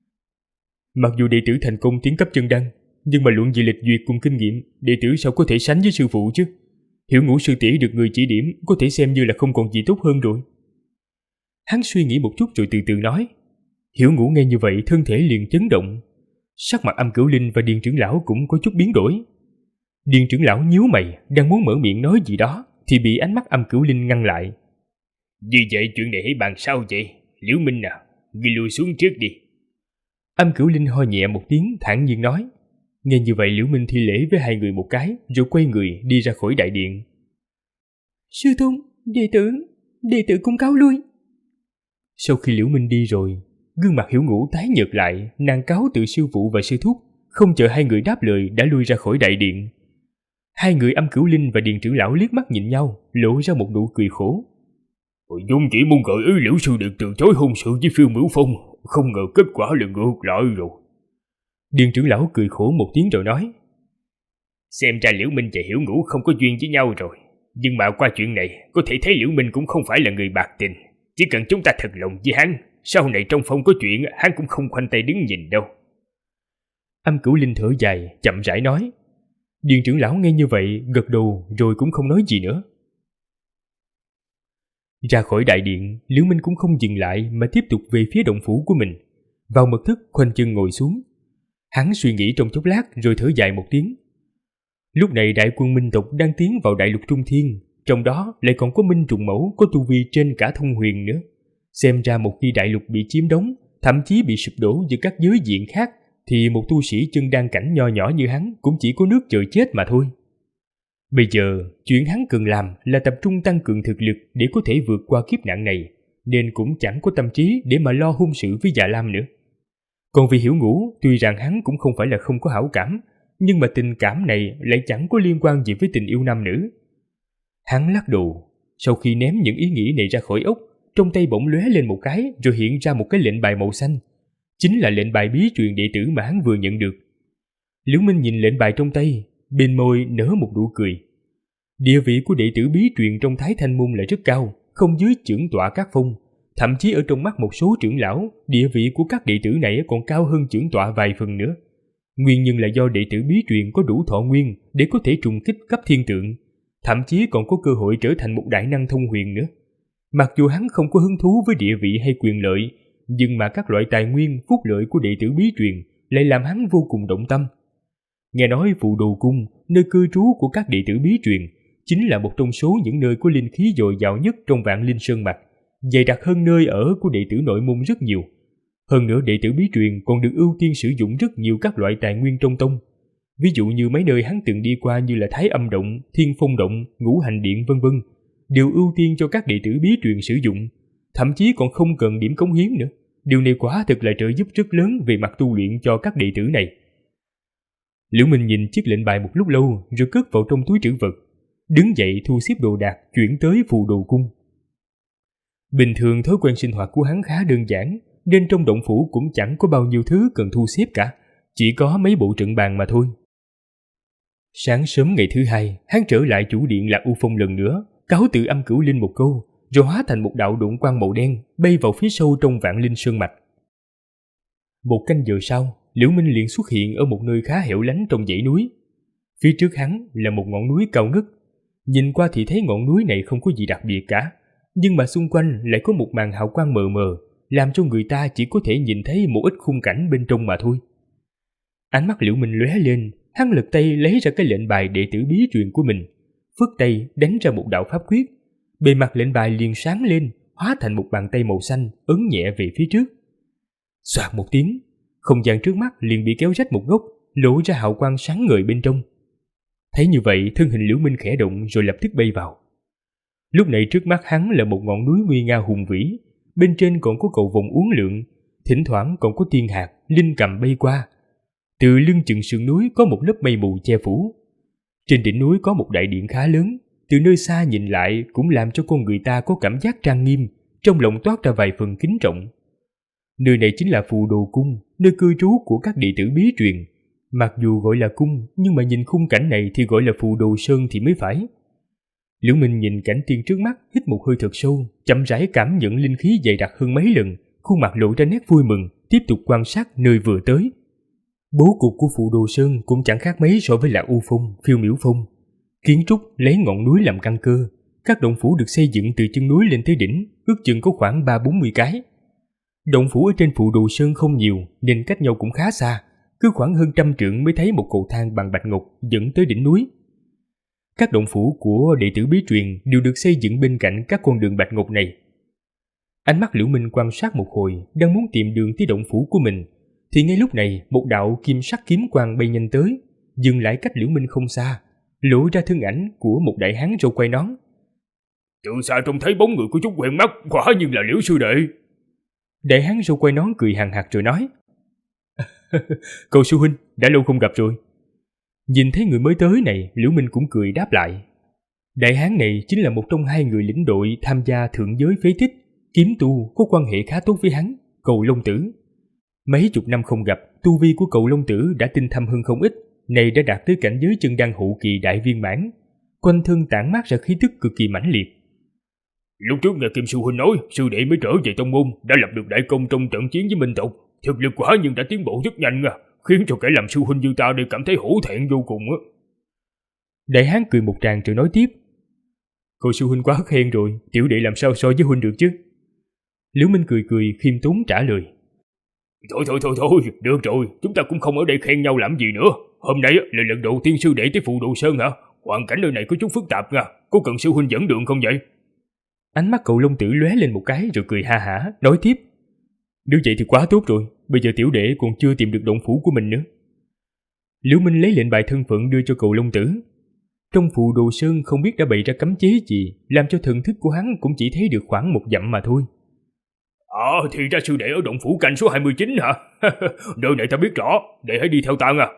Mặc dù đệ tử thành công tiến cấp chân đan, nhưng mà luận về lịch duyệt cùng kinh nghiệm, đệ tử sao có thể sánh với sư phụ chứ? Hiểu Ngũ sư tỷ được người chỉ điểm có thể xem như là không còn gì tốt hơn rồi. Hắn suy nghĩ một chút rồi từ từ nói. Hiểu Ngũ nghe như vậy thân thể liền chấn động. Sắc mặt Âm Cửu Linh và Điền trưởng lão cũng có chút biến đổi. Điền trưởng lão nhíu mày, đang muốn mở miệng nói gì đó thì bị ánh mắt Âm Cửu Linh ngăn lại. Vì vậy chuyện này hãy bàn sau vậy. Liễu Minh à, ngươi lui xuống trước đi. Âm Cửu Linh ho nhẹ một tiếng thản nhiên nói. Nghe như vậy Liễu Minh thi lễ với hai người một cái rồi quay người đi ra khỏi đại điện. Sư tôn, đệ tử cung cáo lui. Sau khi Liễu Minh đi rồi, gương mặt Hiểu Ngũ tái nhợt lại, nàng cáo từ sư phụ và sư thúc, không chờ hai người đáp lời đã lui ra khỏi đại điện. Hai người Âm Cửu Linh và Điền trưởng lão liếc mắt nhìn nhau, lộ ra một nụ cười khổ. Dung chỉ muốn gợi ý Liễu sư được từ chối hôn sự với Phiêu Mửu Phong, không ngờ kết quả là ngược lại rồi. Điền trưởng lão cười khổ một tiếng rồi nói. Xem ra Liễu Minh và Hiểu Ngũ không có duyên với nhau rồi. Nhưng mà qua chuyện này, có thể thấy Liễu Minh cũng không phải là người bạc tình. Chỉ cần chúng ta thật lòng với hắn, sau này trong phong có chuyện, hắn cũng không khoanh tay đứng nhìn đâu. Âm Cửu Linh thở dài, chậm rãi nói. Điền trưởng lão nghe như vậy, gật đầu rồi cũng không nói gì nữa. Ra khỏi đại điện, Liễu Minh cũng không dừng lại mà tiếp tục về phía động phủ của mình. Vào mật thất khoanh chân ngồi xuống. Hắn suy nghĩ trong chốc lát rồi thở dài một tiếng. Lúc này đại quân Minh tộc đang tiến vào đại lục Trung Thiên, trong đó lại còn có Minh Trùng Mẫu có tu vi trên cả Thông Huyền nữa. Xem ra một khi đại lục bị chiếm đóng, thậm chí bị sụp đổ giữa các giới diện khác, thì một tu sĩ chân đan cảnh nho nhỏ như hắn cũng chỉ có nước chờ chết mà thôi. Bây giờ, chuyện hắn cần làm là tập trung tăng cường thực lực để có thể vượt qua kiếp nạn này, nên cũng chẳng có tâm trí để mà lo hôn sự với Dạ Lam nữa. Còn vì Hiểu Ngũ, tuy rằng hắn cũng không phải là không có hảo cảm, nhưng mà tình cảm này lại chẳng có liên quan gì với tình yêu nam nữ. Hắn lắc đầu, sau khi ném những ý nghĩ này ra khỏi óc, trong tay bỗng lóe lên một cái rồi hiện ra một cái lệnh bài màu xanh. Chính là lệnh bài bí truyền đệ tử mà hắn vừa nhận được. Liễu Minh nhìn lệnh bài trong tay, bên môi nở một nụ cười. Địa vị của đệ tử bí truyền trong Thái Thanh Môn là rất cao, không dưới trưởng tọa các phong. Thậm chí ở trong mắt một số trưởng lão, địa vị của các đệ tử này còn cao hơn trưởng tọa vài phần nữa. Nguyên nhân là do đệ tử bí truyền có đủ thọ nguyên để có thể trùng kích cấp thiên tượng, thậm chí còn có cơ hội trở thành một đại năng thông huyền nữa. Mặc dù hắn không có hứng thú với địa vị hay quyền lợi, nhưng mà các loại tài nguyên, phúc lợi của đệ tử bí truyền lại làm hắn vô cùng động tâm. Nghe nói Phù Đồ Cung, nơi cư trú của các đệ tử bí truyền, chính là một trong số những nơi có linh khí dồi dào nhất trong Vạn Linh Sơn mạch, dày đặc hơn nơi ở của đệ tử nội môn rất nhiều. Hơn nữa đệ tử bí truyền còn được ưu tiên sử dụng rất nhiều các loại tài nguyên trong tông. Ví dụ như mấy nơi hắn từng đi qua như là Thái Âm Động, Thiên Phong Động, Ngũ Hành Điện vân vân, đều ưu tiên cho các đệ tử bí truyền sử dụng, thậm chí còn không cần điểm cống hiến nữa. Điều này quả thực là trợ giúp rất lớn về mặt tu luyện cho các đệ tử này. Liễu Minh nhìn chiếc lệnh bài một lúc lâu rồi cất vào trong túi trữ vật, đứng dậy thu xếp đồ đạc chuyển tới Phù Đồ Cung. Bình thường thói quen sinh hoạt của hắn khá đơn giản, nên trong động phủ cũng chẳng có bao nhiêu thứ cần thu xếp cả, chỉ có mấy bộ trận bàn mà thôi. Sáng sớm ngày thứ hai, hắn trở lại chủ điện Lạc U Phong lần nữa, cáo từ Âm Cửu Linh một câu, rồi hóa thành một đạo độn quang màu đen bay vào phía sâu trong Vạn Linh Sơn mạch. Một canh giờ sau, Liễu Minh liền xuất hiện ở một nơi khá hẻo lánh trong dãy núi. Phía trước hắn là một ngọn núi cao ngất. Nhìn qua thì thấy ngọn núi này không có gì đặc biệt cả, nhưng mà xung quanh lại có một màn hào quang mờ mờ, làm cho người ta chỉ có thể nhìn thấy một ít khung cảnh bên trong mà thôi. Ánh mắt Liễu Minh lóe lên, hắn lật tay lấy ra cái lệnh bài đệ tử bí truyền của mình, phất tay đánh ra một đạo pháp quyết. Bề mặt lệnh bài liền sáng lên, hóa thành một bàn tay màu xanh ấn nhẹ về phía trước. Xoạt một tiếng, không gian trước mắt liền bị kéo rách một góc, lộ ra hào quang sáng ngời bên trong. Thấy như vậy, thân hình Liễu Minh khẽ động rồi lập tức bay vào. Lúc này trước mắt hắn là một ngọn núi nguy nga hùng vĩ, bên trên còn có cầu vồng uốn lượn, thỉnh thoảng còn có tiên hạt, linh cầm bay qua. Từ lưng chừng sườn núi có một lớp mây mù che phủ. Trên đỉnh núi có một đại điện khá lớn, từ nơi xa nhìn lại cũng làm cho con người ta có cảm giác trang nghiêm, trong lòng toát ra vài phần kính trọng. Nơi này chính là Phù Đồ Cung, nơi cư trú của các đệ tử bí truyền. Mặc dù gọi là cung, nhưng mà nhìn khung cảnh này thì gọi là Phù Đồ Sơn thì mới phải. Liễu Minh nhìn cảnh tiên trước mắt, hít một hơi thật sâu, chậm rãi cảm nhận linh khí dày đặc hơn mấy lần, khuôn mặt lộ ra nét vui mừng, tiếp tục quan sát nơi vừa tới. Bố cục của Phù Đồ Sơn cũng chẳng khác mấy so với Lạc U Phong, Phiêu Miểu Phong. Kiến trúc lấy ngọn núi làm căn cơ, các động phủ được xây dựng từ chân núi lên tới đỉnh, ước chừng có khoảng 30-40 cái. Động phủ ở trên Phù Đồ Sơn không nhiều nên cách nhau cũng khá xa, cứ khoảng hơn 100 trượng mới thấy một cầu thang bằng bạch ngọc dẫn tới đỉnh núi. Các động phủ của đệ tử bí truyền đều được xây dựng bên cạnh các con đường bạch ngọc này. Ánh mắt Liễu Minh quan sát một hồi, đang muốn tìm đường tới động phủ của mình, thì ngay lúc này một đạo kim sắc kiếm quang bay nhanh tới, dừng lại cách Liễu Minh không xa, lộ ra thân ảnh của một đại hán râu quai nón. Từ xa trông thấy bóng người có chút quen mắt, quả nhiên là Liễu sư đệ. Đại hán râu quai nón cười hằng hạc rồi nói: Cậu sư huynh, đã lâu không gặp rồi. Nhìn thấy người mới tới này, Liễu Minh cũng cười đáp lại. Đại hán này chính là một trong hai người lĩnh đội tham gia thượng giới phế tích, kiếm tu có quan hệ khá tốt với hắn, Cầu Long Tử. Mấy chục năm không gặp, tu vi của Cầu Long Tử đã tinh thâm hơn không ít, này đã đạt tới cảnh giới chân đan hậu kỳ đại viên mãn, quanh thân tản mát ra khí tức cực kỳ mãnh liệt. Lúc trước nghe Kim sư huynh nói, sư đệ mới trở về tông môn, đã lập được đại công trong trận chiến với Minh tộc, thực lực quả nhưng đã tiến bộ rất nhanh à, khiến cho kẻ làm sư huynh như ta đều cảm thấy hổ thẹn vô cùng á. Đại hán cười một tràng rồi nói tiếp: Cậu sư huynh quá khen rồi, tiểu đệ làm sao so với huynh được chứ? Liễu Minh cười cười khiêm tốn trả lời: Thôi, được rồi, chúng ta cũng không ở đây khen nhau làm gì nữa. Hôm nay là lần đầu tiên sư đệ tới Phù Đồ Sơn hả? Hoàn cảnh nơi này có chút phức tạp nha, có cần sư huynh dẫn đường không vậy? Ánh mắt Cậu Long Tử lóe lên một cái rồi cười ha hả, nói tiếp: Nếu vậy thì quá tốt rồi, bây giờ tiểu đệ còn chưa tìm được động phủ của mình nữa. Liễu Minh lấy lệnh bài thân phận đưa cho Cậu Long Tử. Trong Phù Đồ Sơn không biết đã bày ra cấm chế gì, làm cho thần thức của hắn cũng chỉ thấy được khoảng 1 dặm mà thôi. Thì ra sư đệ ở động phủ canh số 29 hả? Nơi này ta biết rõ, đệ hãy đi theo ta nha.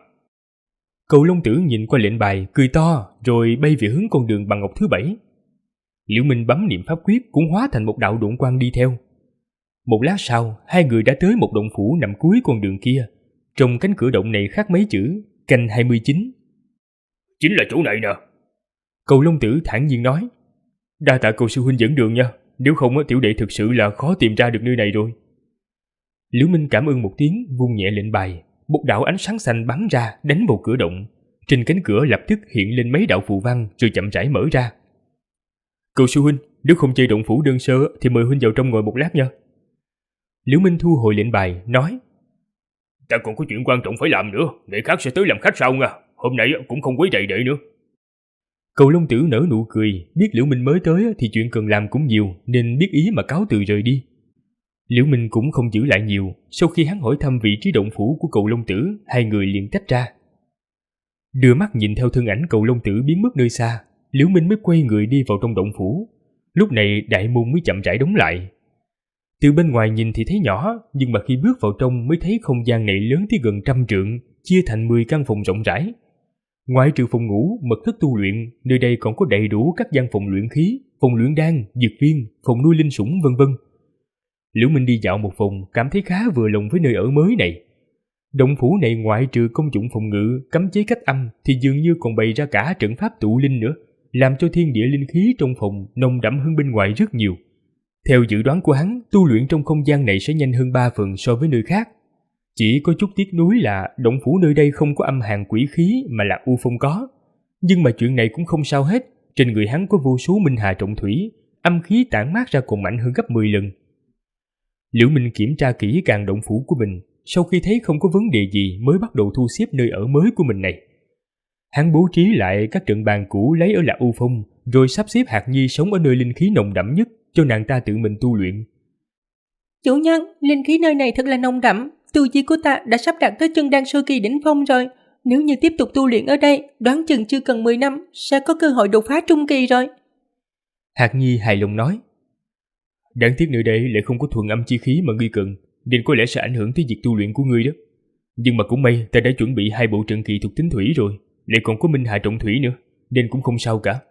Cậu Long Tử nhìn qua lệnh bài, cười to, rồi bay về hướng con đường bằng ngọc thứ 7. Liễu Minh bấm niệm pháp quyết cũng hóa thành một đạo độn quang đi theo. Một lát sau, hai người đã tới một động phủ nằm cuối con đường kia. Trong cánh cửa động này khắc mấy chữ canh 29. Chính là chỗ này nè. Cậu Long Tử thản nhiên nói: Đa tạ cậu sư huynh dẫn đường nha, nếu không tiểu đệ thực sự là khó tìm ra được nơi này rồi. Liễu Minh cảm ơn một tiếng, vung nhẹ lệnh bài, một đạo ánh sáng xanh bắn ra đánh vào cửa động. Trên cánh cửa lập tức hiện lên mấy đạo phù văn rồi chậm rãi mở ra. Cậu sư huynh, nếu không chơi động phủ đơn sơ thì mời huynh vào trong ngồi một lát nha. Liễu Minh thu hồi lệnh bài, nói: Ta còn có chuyện quan trọng phải làm nữa, ngày khác sẽ tới làm khách sau nha, hôm nay cũng không quấy rầy đệ nữa. Cậu Long Tử nở nụ cười, biết Liễu Minh mới tới thì chuyện cần làm cũng nhiều nên biết ý mà cáo từ rời đi. Liễu Minh cũng không giữ lại nhiều, sau khi hắn hỏi thăm vị trí động phủ của Cậu Long Tử, hai người liền tách ra. Đưa mắt nhìn theo thân ảnh Cậu Long Tử biến mất nơi xa, Liễu Minh mới quay người đi vào trong động phủ. Lúc này đại môn mới chậm rãi đóng lại. Từ bên ngoài nhìn thì thấy nhỏ, nhưng mà khi bước vào trong mới thấy không gian này lớn tới gần 100 trượng, chia thành 10 căn phòng rộng rãi. Ngoài trừ phòng ngủ, mật thất tu luyện, nơi đây còn có đầy đủ các gian phòng luyện khí, phòng luyện đan, dược viên, phòng nuôi linh sủng vân vân. Liễu Minh đi dạo một vòng, cảm thấy khá vừa lòng với nơi ở mới này. Động phủ này ngoại trừ công dụng phòng ngự, cấm chế cách âm thì dường như còn bày ra cả trận pháp tụ linh nữa, làm cho thiên địa linh khí trong phòng nồng đậm hơn bên ngoài rất nhiều. Theo dự đoán của hắn, tu luyện trong không gian này sẽ nhanh hơn 3 phần so với nơi khác. Chỉ có chút tiếc nuối là động phủ nơi đây không có âm hàn quỷ khí mà là u phong có. Nhưng mà chuyện này cũng không sao hết, trên người hắn có vô số minh hà trọng thủy, âm khí tản mát ra còn mạnh hơn gấp 10 lần. Liễu Minh kiểm tra kỹ càng động phủ của mình, sau khi thấy không có vấn đề gì mới bắt đầu thu xếp nơi ở mới của mình này. Hắn bố trí lại các trận bàn cũ lấy ở Lạc U Phong, rồi sắp xếp Hạt Nhi sống ở nơi linh khí nồng đậm nhất cho nàng ta tự mình tu luyện. Chủ nhân, linh khí nơi này thật là nồng đậm, tu vi của ta đã sắp đạt tới chân đan sơ kỳ đỉnh phong rồi. Nếu như tiếp tục tu luyện ở đây, đoán chừng chưa cần 10 năm sẽ có cơ hội đột phá trung kỳ rồi. Hạt Nhi hài lòng nói: Đáng tiếc nơi đây lại không có thuần âm chi khí mà ngươi cần, nên có lẽ sẽ ảnh hưởng tới việc tu luyện của ngươi đó. Nhưng mà cũng may ta đã chuẩn bị 2 bộ trận kỳ thuộc tính thủy rồi, lại còn có minh hà trọng thủy nữa, nên cũng không sao cả.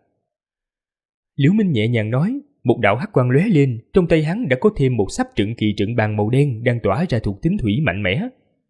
Liễu Minh nhẹ nhàng nói, một đạo hắc quang lóe lên, trong tay hắn đã có thêm một sắp trận kỳ trận bàn màu đen đang tỏa ra thuộc tính thủy mạnh mẽ.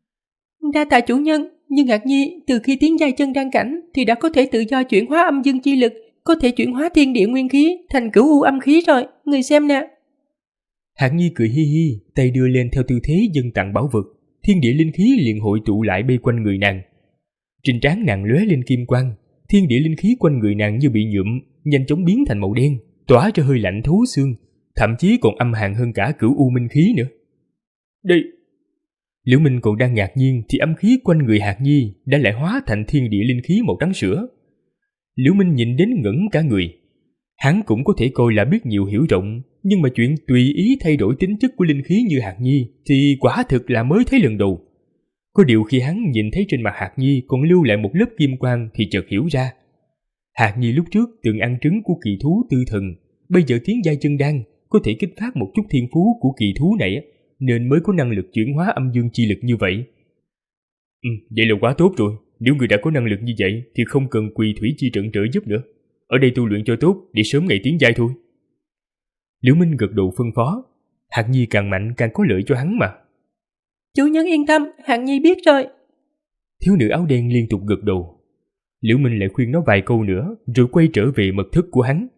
Đa tạ chủ nhân, nhưng Hạt Nhi từ khi tiến giai chân đan cảnh thì đã có thể tự do chuyển hóa âm dương chi lực, có thể chuyển hóa thiên địa nguyên khí thành cửu u âm khí rồi, người xem nè. Hạt Nhi cười hi hi, tay đưa lên theo tư thế dâng tặng bảo vật, thiên địa linh khí liền hội tụ lại bay quanh người nàng. Trên trán nàng lóe lên kim quang, thiên địa linh khí quanh người nàng như bị nhuộm, nhanh chóng biến thành màu đen, tỏa ra hơi lạnh thấu xương, thậm chí còn âm hàn hơn cả cửu u minh khí nữa. Đây! Liễu Minh còn đang ngạc nhiên thì âm khí quanh người Hạc Nhi đã lại hóa thành thiên địa linh khí màu trắng sữa. Liễu Minh nhìn đến ngẩn cả người. Hắn cũng có thể coi là biết nhiều hiểu rộng, nhưng mà chuyện tùy ý thay đổi tính chất của linh khí như Hạc Nhi thì quả thực là mới thấy lần đầu. Có điều khi hắn nhìn thấy trên mặt Hạc Nhi còn lưu lại một lớp kim quang thì chợt hiểu ra. Hạc Nhi lúc trước từng ăn trứng của kỳ thú tư thần, bây giờ tiến giai chân đan có thể kích phát một chút thiên phú của kỳ thú này, nên mới có năng lực chuyển hóa âm dương chi lực như vậy. Vậy là quá tốt rồi. Nếu người đã có năng lực như vậy thì không cần Quỳ Thủy chi trận trợ giúp nữa. Ở đây tu luyện cho tốt để sớm ngày tiến giai thôi. Liễu Minh gật đầu phân phó. Hạc Nhi càng mạnh càng có lợi cho hắn mà. Chủ nhân yên tâm, Hạc Nhi biết rồi. Thiếu nữ áo đen liên tục gật đầu. Liễu Minh lại khuyên nó vài câu nữa rồi quay trở về mật thất của hắn.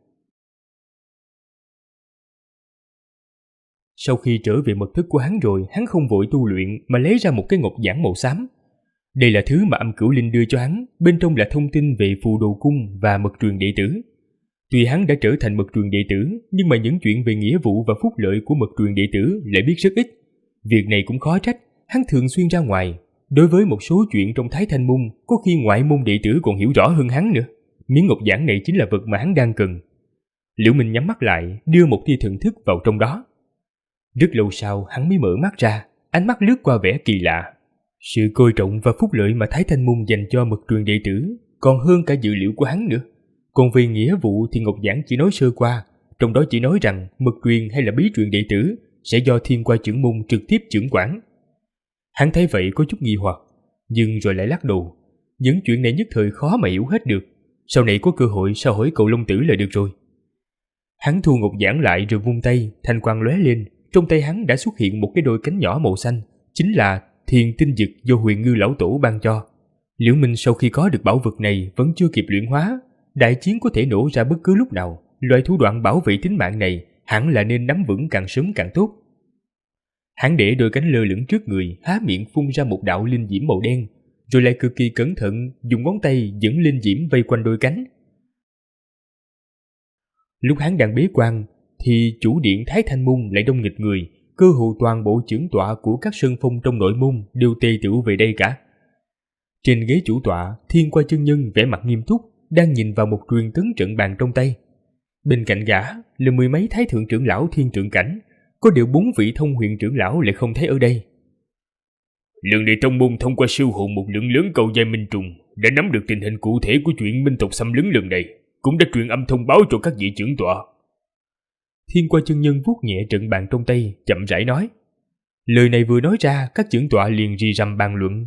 Sau khi trở về mật thất của hắn rồi, hắn không vội tu luyện mà lấy ra một cái ngọc giản màu xám. Đây là thứ mà Âm Cửu Linh đưa cho hắn, bên trong là thông tin về Phù Đồ Cung và mật truyền đệ tử. Tuy hắn đã trở thành mật truyền đệ tử, nhưng mà những chuyện về nghĩa vụ và phúc lợi của mật truyền đệ tử lại biết rất ít. Việc này cũng khó trách, hắn thường xuyên ra ngoài. Đối với một số chuyện trong Thái Thanh Môn, có khi ngoại môn đệ tử còn hiểu rõ hơn hắn nữa. Miếng ngọc giản này chính là vật mà hắn đang cần. Liễu Minh nhắm mắt lại, đưa một tia thần thức vào trong đó. Rất lâu sau hắn mới mở mắt ra, ánh mắt lướt qua vẻ kỳ lạ. Sự coi trọng và phúc lợi mà Thái Thanh Môn dành cho mật truyền đệ tử còn hơn cả dự liệu của hắn nữa. Còn về nghĩa vụ thì ngọc giản chỉ nói sơ qua, trong đó chỉ nói rằng mật truyền hay là bí truyền đệ tử sẽ do Thiên Qua Trưởng Môn trực tiếp trưởng quản. Hắn thấy vậy có chút nghi hoặc, nhưng rồi lại lắc đầu. Những chuyện này nhất thời khó mà hiểu hết được, sau này có cơ hội sao hỏi cậu Long Tử là được rồi. Hắn thu ngọc giản lại rồi vung tay, thanh quang lóe lên, trong tay hắn đã xuất hiện một cái đôi cánh nhỏ màu xanh, chính là Thiền Tinh Dực do Huyền Ngư lão tổ ban cho. Liễu Minh sau khi có được bảo vật này vẫn chưa kịp luyện hóa, đại chiến có thể nổ ra bất cứ lúc nào, loại thủ đoạn bảo vệ tính mạng này hẳn là nên nắm vững càng sớm càng tốt. Hắn để đôi cánh lơ lửng trước người, há miệng phun ra một đạo linh diễm màu đen, rồi lại cực kỳ cẩn thận dùng ngón tay dẫn linh diễm vây quanh đôi cánh. Lúc hắn đang bế quan thì chủ điện Thái Thanh Môn lại đông nghịch người, cơ hồ toàn bộ chưởng tọa của các sơn phong trong nội môn đều tề tựu về đây cả. Trên ghế chủ tọa, Thiên Qua chân nhân vẻ mặt nghiêm túc, đang nhìn vào một truyền tấn trận bàn trong tay. Bên cạnh gã là mười mấy thái thượng trưởng lão thiên trượng cảnh, có điều 4 vị thông huyền trưởng lão lại không thấy ở đây. Lần này tông môn thông qua siêu hồn một lượng lớn cầu giai minh trùng đã nắm được tình hình cụ thể của chuyện minh tộc xâm lấn lần này, cũng đã truyền âm thông báo cho các vị trưởng tọa. Thiên Qua chân nhân vuốt nhẹ trận bàn trong tay, chậm rãi nói. Lời này vừa nói ra, các trưởng tọa liền rì rầm bàn luận.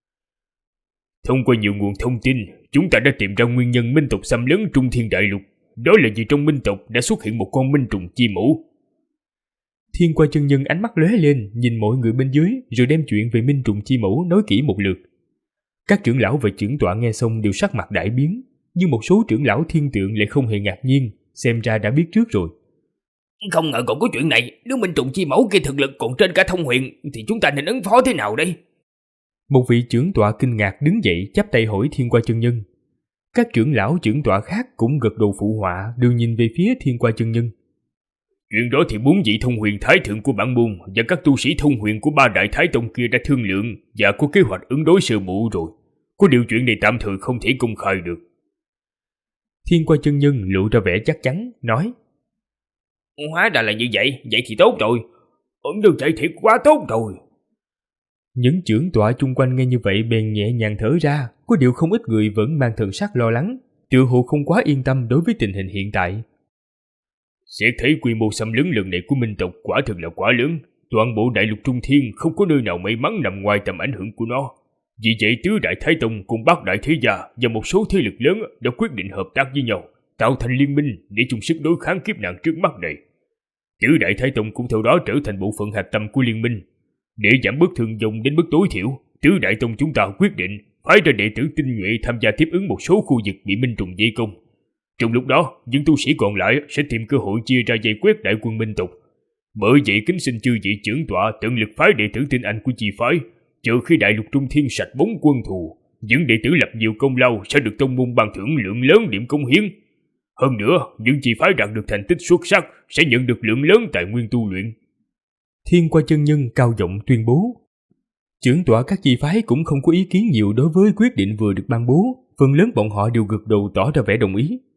Thông qua nhiều nguồn thông tin, chúng ta đã tìm ra nguyên nhân minh tộc xâm lấn Trung Thiên Đại Lục. Đó là vì trong minh tộc đã xuất hiện một con minh trùng chi mẫu. Thiên Qua chân nhân ánh mắt lóe lên, nhìn mọi người bên dưới, rồi đem chuyện về minh trùng chi mẫu nói kỹ một lượt. Các trưởng lão và trưởng tọa nghe xong đều sắc mặt đại biến, nhưng một số trưởng lão thiên tượng lại không hề ngạc nhiên, xem ra đã biết trước rồi. Không ngờ còn có chuyện này, nếu minh trùng chi mẫu kia thực lực còn trên cả thông huyền thì chúng ta nên ứng phó thế nào đây? Một vị trưởng tọa kinh ngạc đứng dậy chắp tay hỏi Thiên Qua chân nhân. Các trưởng lão trưởng tọa khác cũng gật đầu phụ họa, đều nhìn về phía Thiên Qua chân nhân. Chuyện đó thì 4 vị thông huyền thái thượng của bản môn và các tu sĩ thông huyền của 3 đại thái tông kia đã thương lượng và có kế hoạch ứng đối sơ bộ rồi. Có điều chuyện này tạm thời không thể công khai được. Thiên Qua chân nhân lộ ra vẻ chắc chắn, nói. Hóa ra là như vậy, vậy thì tốt rồi. Được vậy thì quá tốt rồi. Những trưởng tọa chung quanh nghe như vậy bèn nhẹ nhàng thở ra, có điều không ít người vẫn mang thần sắc lo lắng, tựa hồ không quá yên tâm đối với tình hình hiện tại. Sẽ thấy quy mô xâm lấn lần này của minh tộc quả thực là quá lớn. Toàn bộ đại lục Trung Thiên không có nơi nào may mắn nằm ngoài tầm ảnh hưởng của nó. Vì vậy tứ đại thái tông cùng 8 đại thế gia và một số thế lực lớn đã quyết định hợp tác với nhau, tạo thành liên minh để chung sức đối kháng kiếp nạn trước mắt này. Tứ đại thái tông cũng theo đó trở thành bộ phận hạch tâm của liên minh. Để giảm bớt thương vong đến mức tối thiểu, tứ đại tông chúng ta quyết định phái ra đệ tử tinh nhuệ tham gia tiếp ứng một số khu vực bị minh trùng vây công. Trong lúc đó, những tu sĩ còn lại sẽ tìm cơ hội chia ra vây quét đại quân minh tộc. Bởi vậy kính xin chư vị trưởng tọa tận lực phái đệ tử tinh anh của chi phái, chờ khi đại lục Trung Thiên sạch bóng quân thù, những đệ tử lập nhiều công lao sẽ được tông môn ban thưởng lượng lớn điểm công hiến. Hơn nữa, những chi phái đạt được thành tích xuất sắc sẽ nhận được lượng lớn tài nguyên tu luyện. Thiên Qua chân nhân cao giọng tuyên bố. Trưởng tọa các chi phái cũng không có ý kiến nhiều đối với quyết định vừa được ban bố, phần lớn bọn họ đều gật đầu tỏ ra vẻ đồng ý.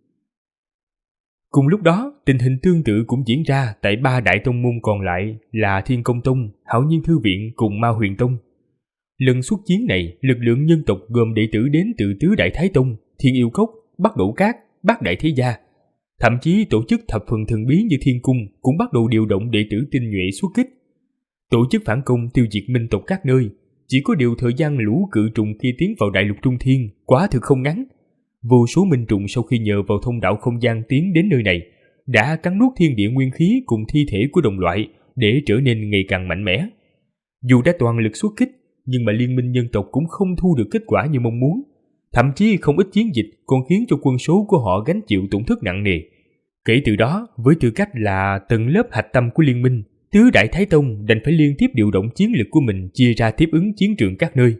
Cùng lúc đó, tình hình tương tự cũng diễn ra tại 3 đại tông môn còn lại là Thiên Công Tông, Hạo Nhiên Thư Viện cùng Ma Huyền Tông. Lần xuất chiến này, lực lượng nhân tộc gồm đệ tử đến từ Tứ Đại Thái Tông, Thiên Yêu Cốc, Bắc Đẩu Cát, Bát Đại Thế Gia. Thậm chí tổ chức thập phần thần bí như Thiên Cung cũng bắt đầu điều động đệ tử tinh nhuệ xuất kích. Tổ chức phản công tiêu diệt minh tộc các nơi, chỉ có điều thời gian lũ cự trùng khi tiến vào đại lục Trung Thiên quả thực không ngắn. Vô số minh trùng sau khi nhờ vào thông đạo không gian tiến đến nơi này, đã cắn nuốt thiên địa nguyên khí cùng thi thể của đồng loại để trở nên ngày càng mạnh mẽ. Dù đã toàn lực xuất kích, nhưng mà liên minh nhân tộc cũng không thu được kết quả như mong muốn. Thậm chí không ít chiến dịch còn khiến cho quân số của họ gánh chịu tổn thất nặng nề. Kể từ đó, với tư cách là tầng lớp hạch tâm của liên minh, Tứ Đại Thái Tông đành phải liên tiếp điều động chiến lực của mình chia ra tiếp ứng chiến trường các nơi.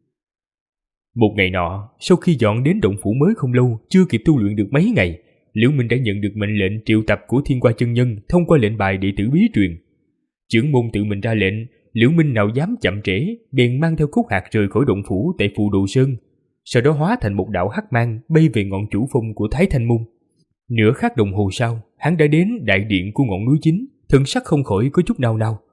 Một ngày nọ, sau khi dọn đến động phủ mới không lâu, chưa kịp tu luyện được mấy ngày, Liễu Minh đã nhận được mệnh lệnh triệu tập của Thiên Qua chân nhân thông qua lệnh bài đệ tử bí truyền. Trưởng môn tự mình ra lệnh, Liễu Minh nào dám chậm trễ, bèn mang theo cúc hạt rời khỏi động phủ tại Phù Đồ Sơn, sau đó hóa thành một đạo hắc mang bay về ngọn chủ phong của Thái Thanh Môn. Nửa khắc đồng hồ sau, hắn đã đến đại điện của ngọn núi chính, thần sắc không khỏi có chút nao nao.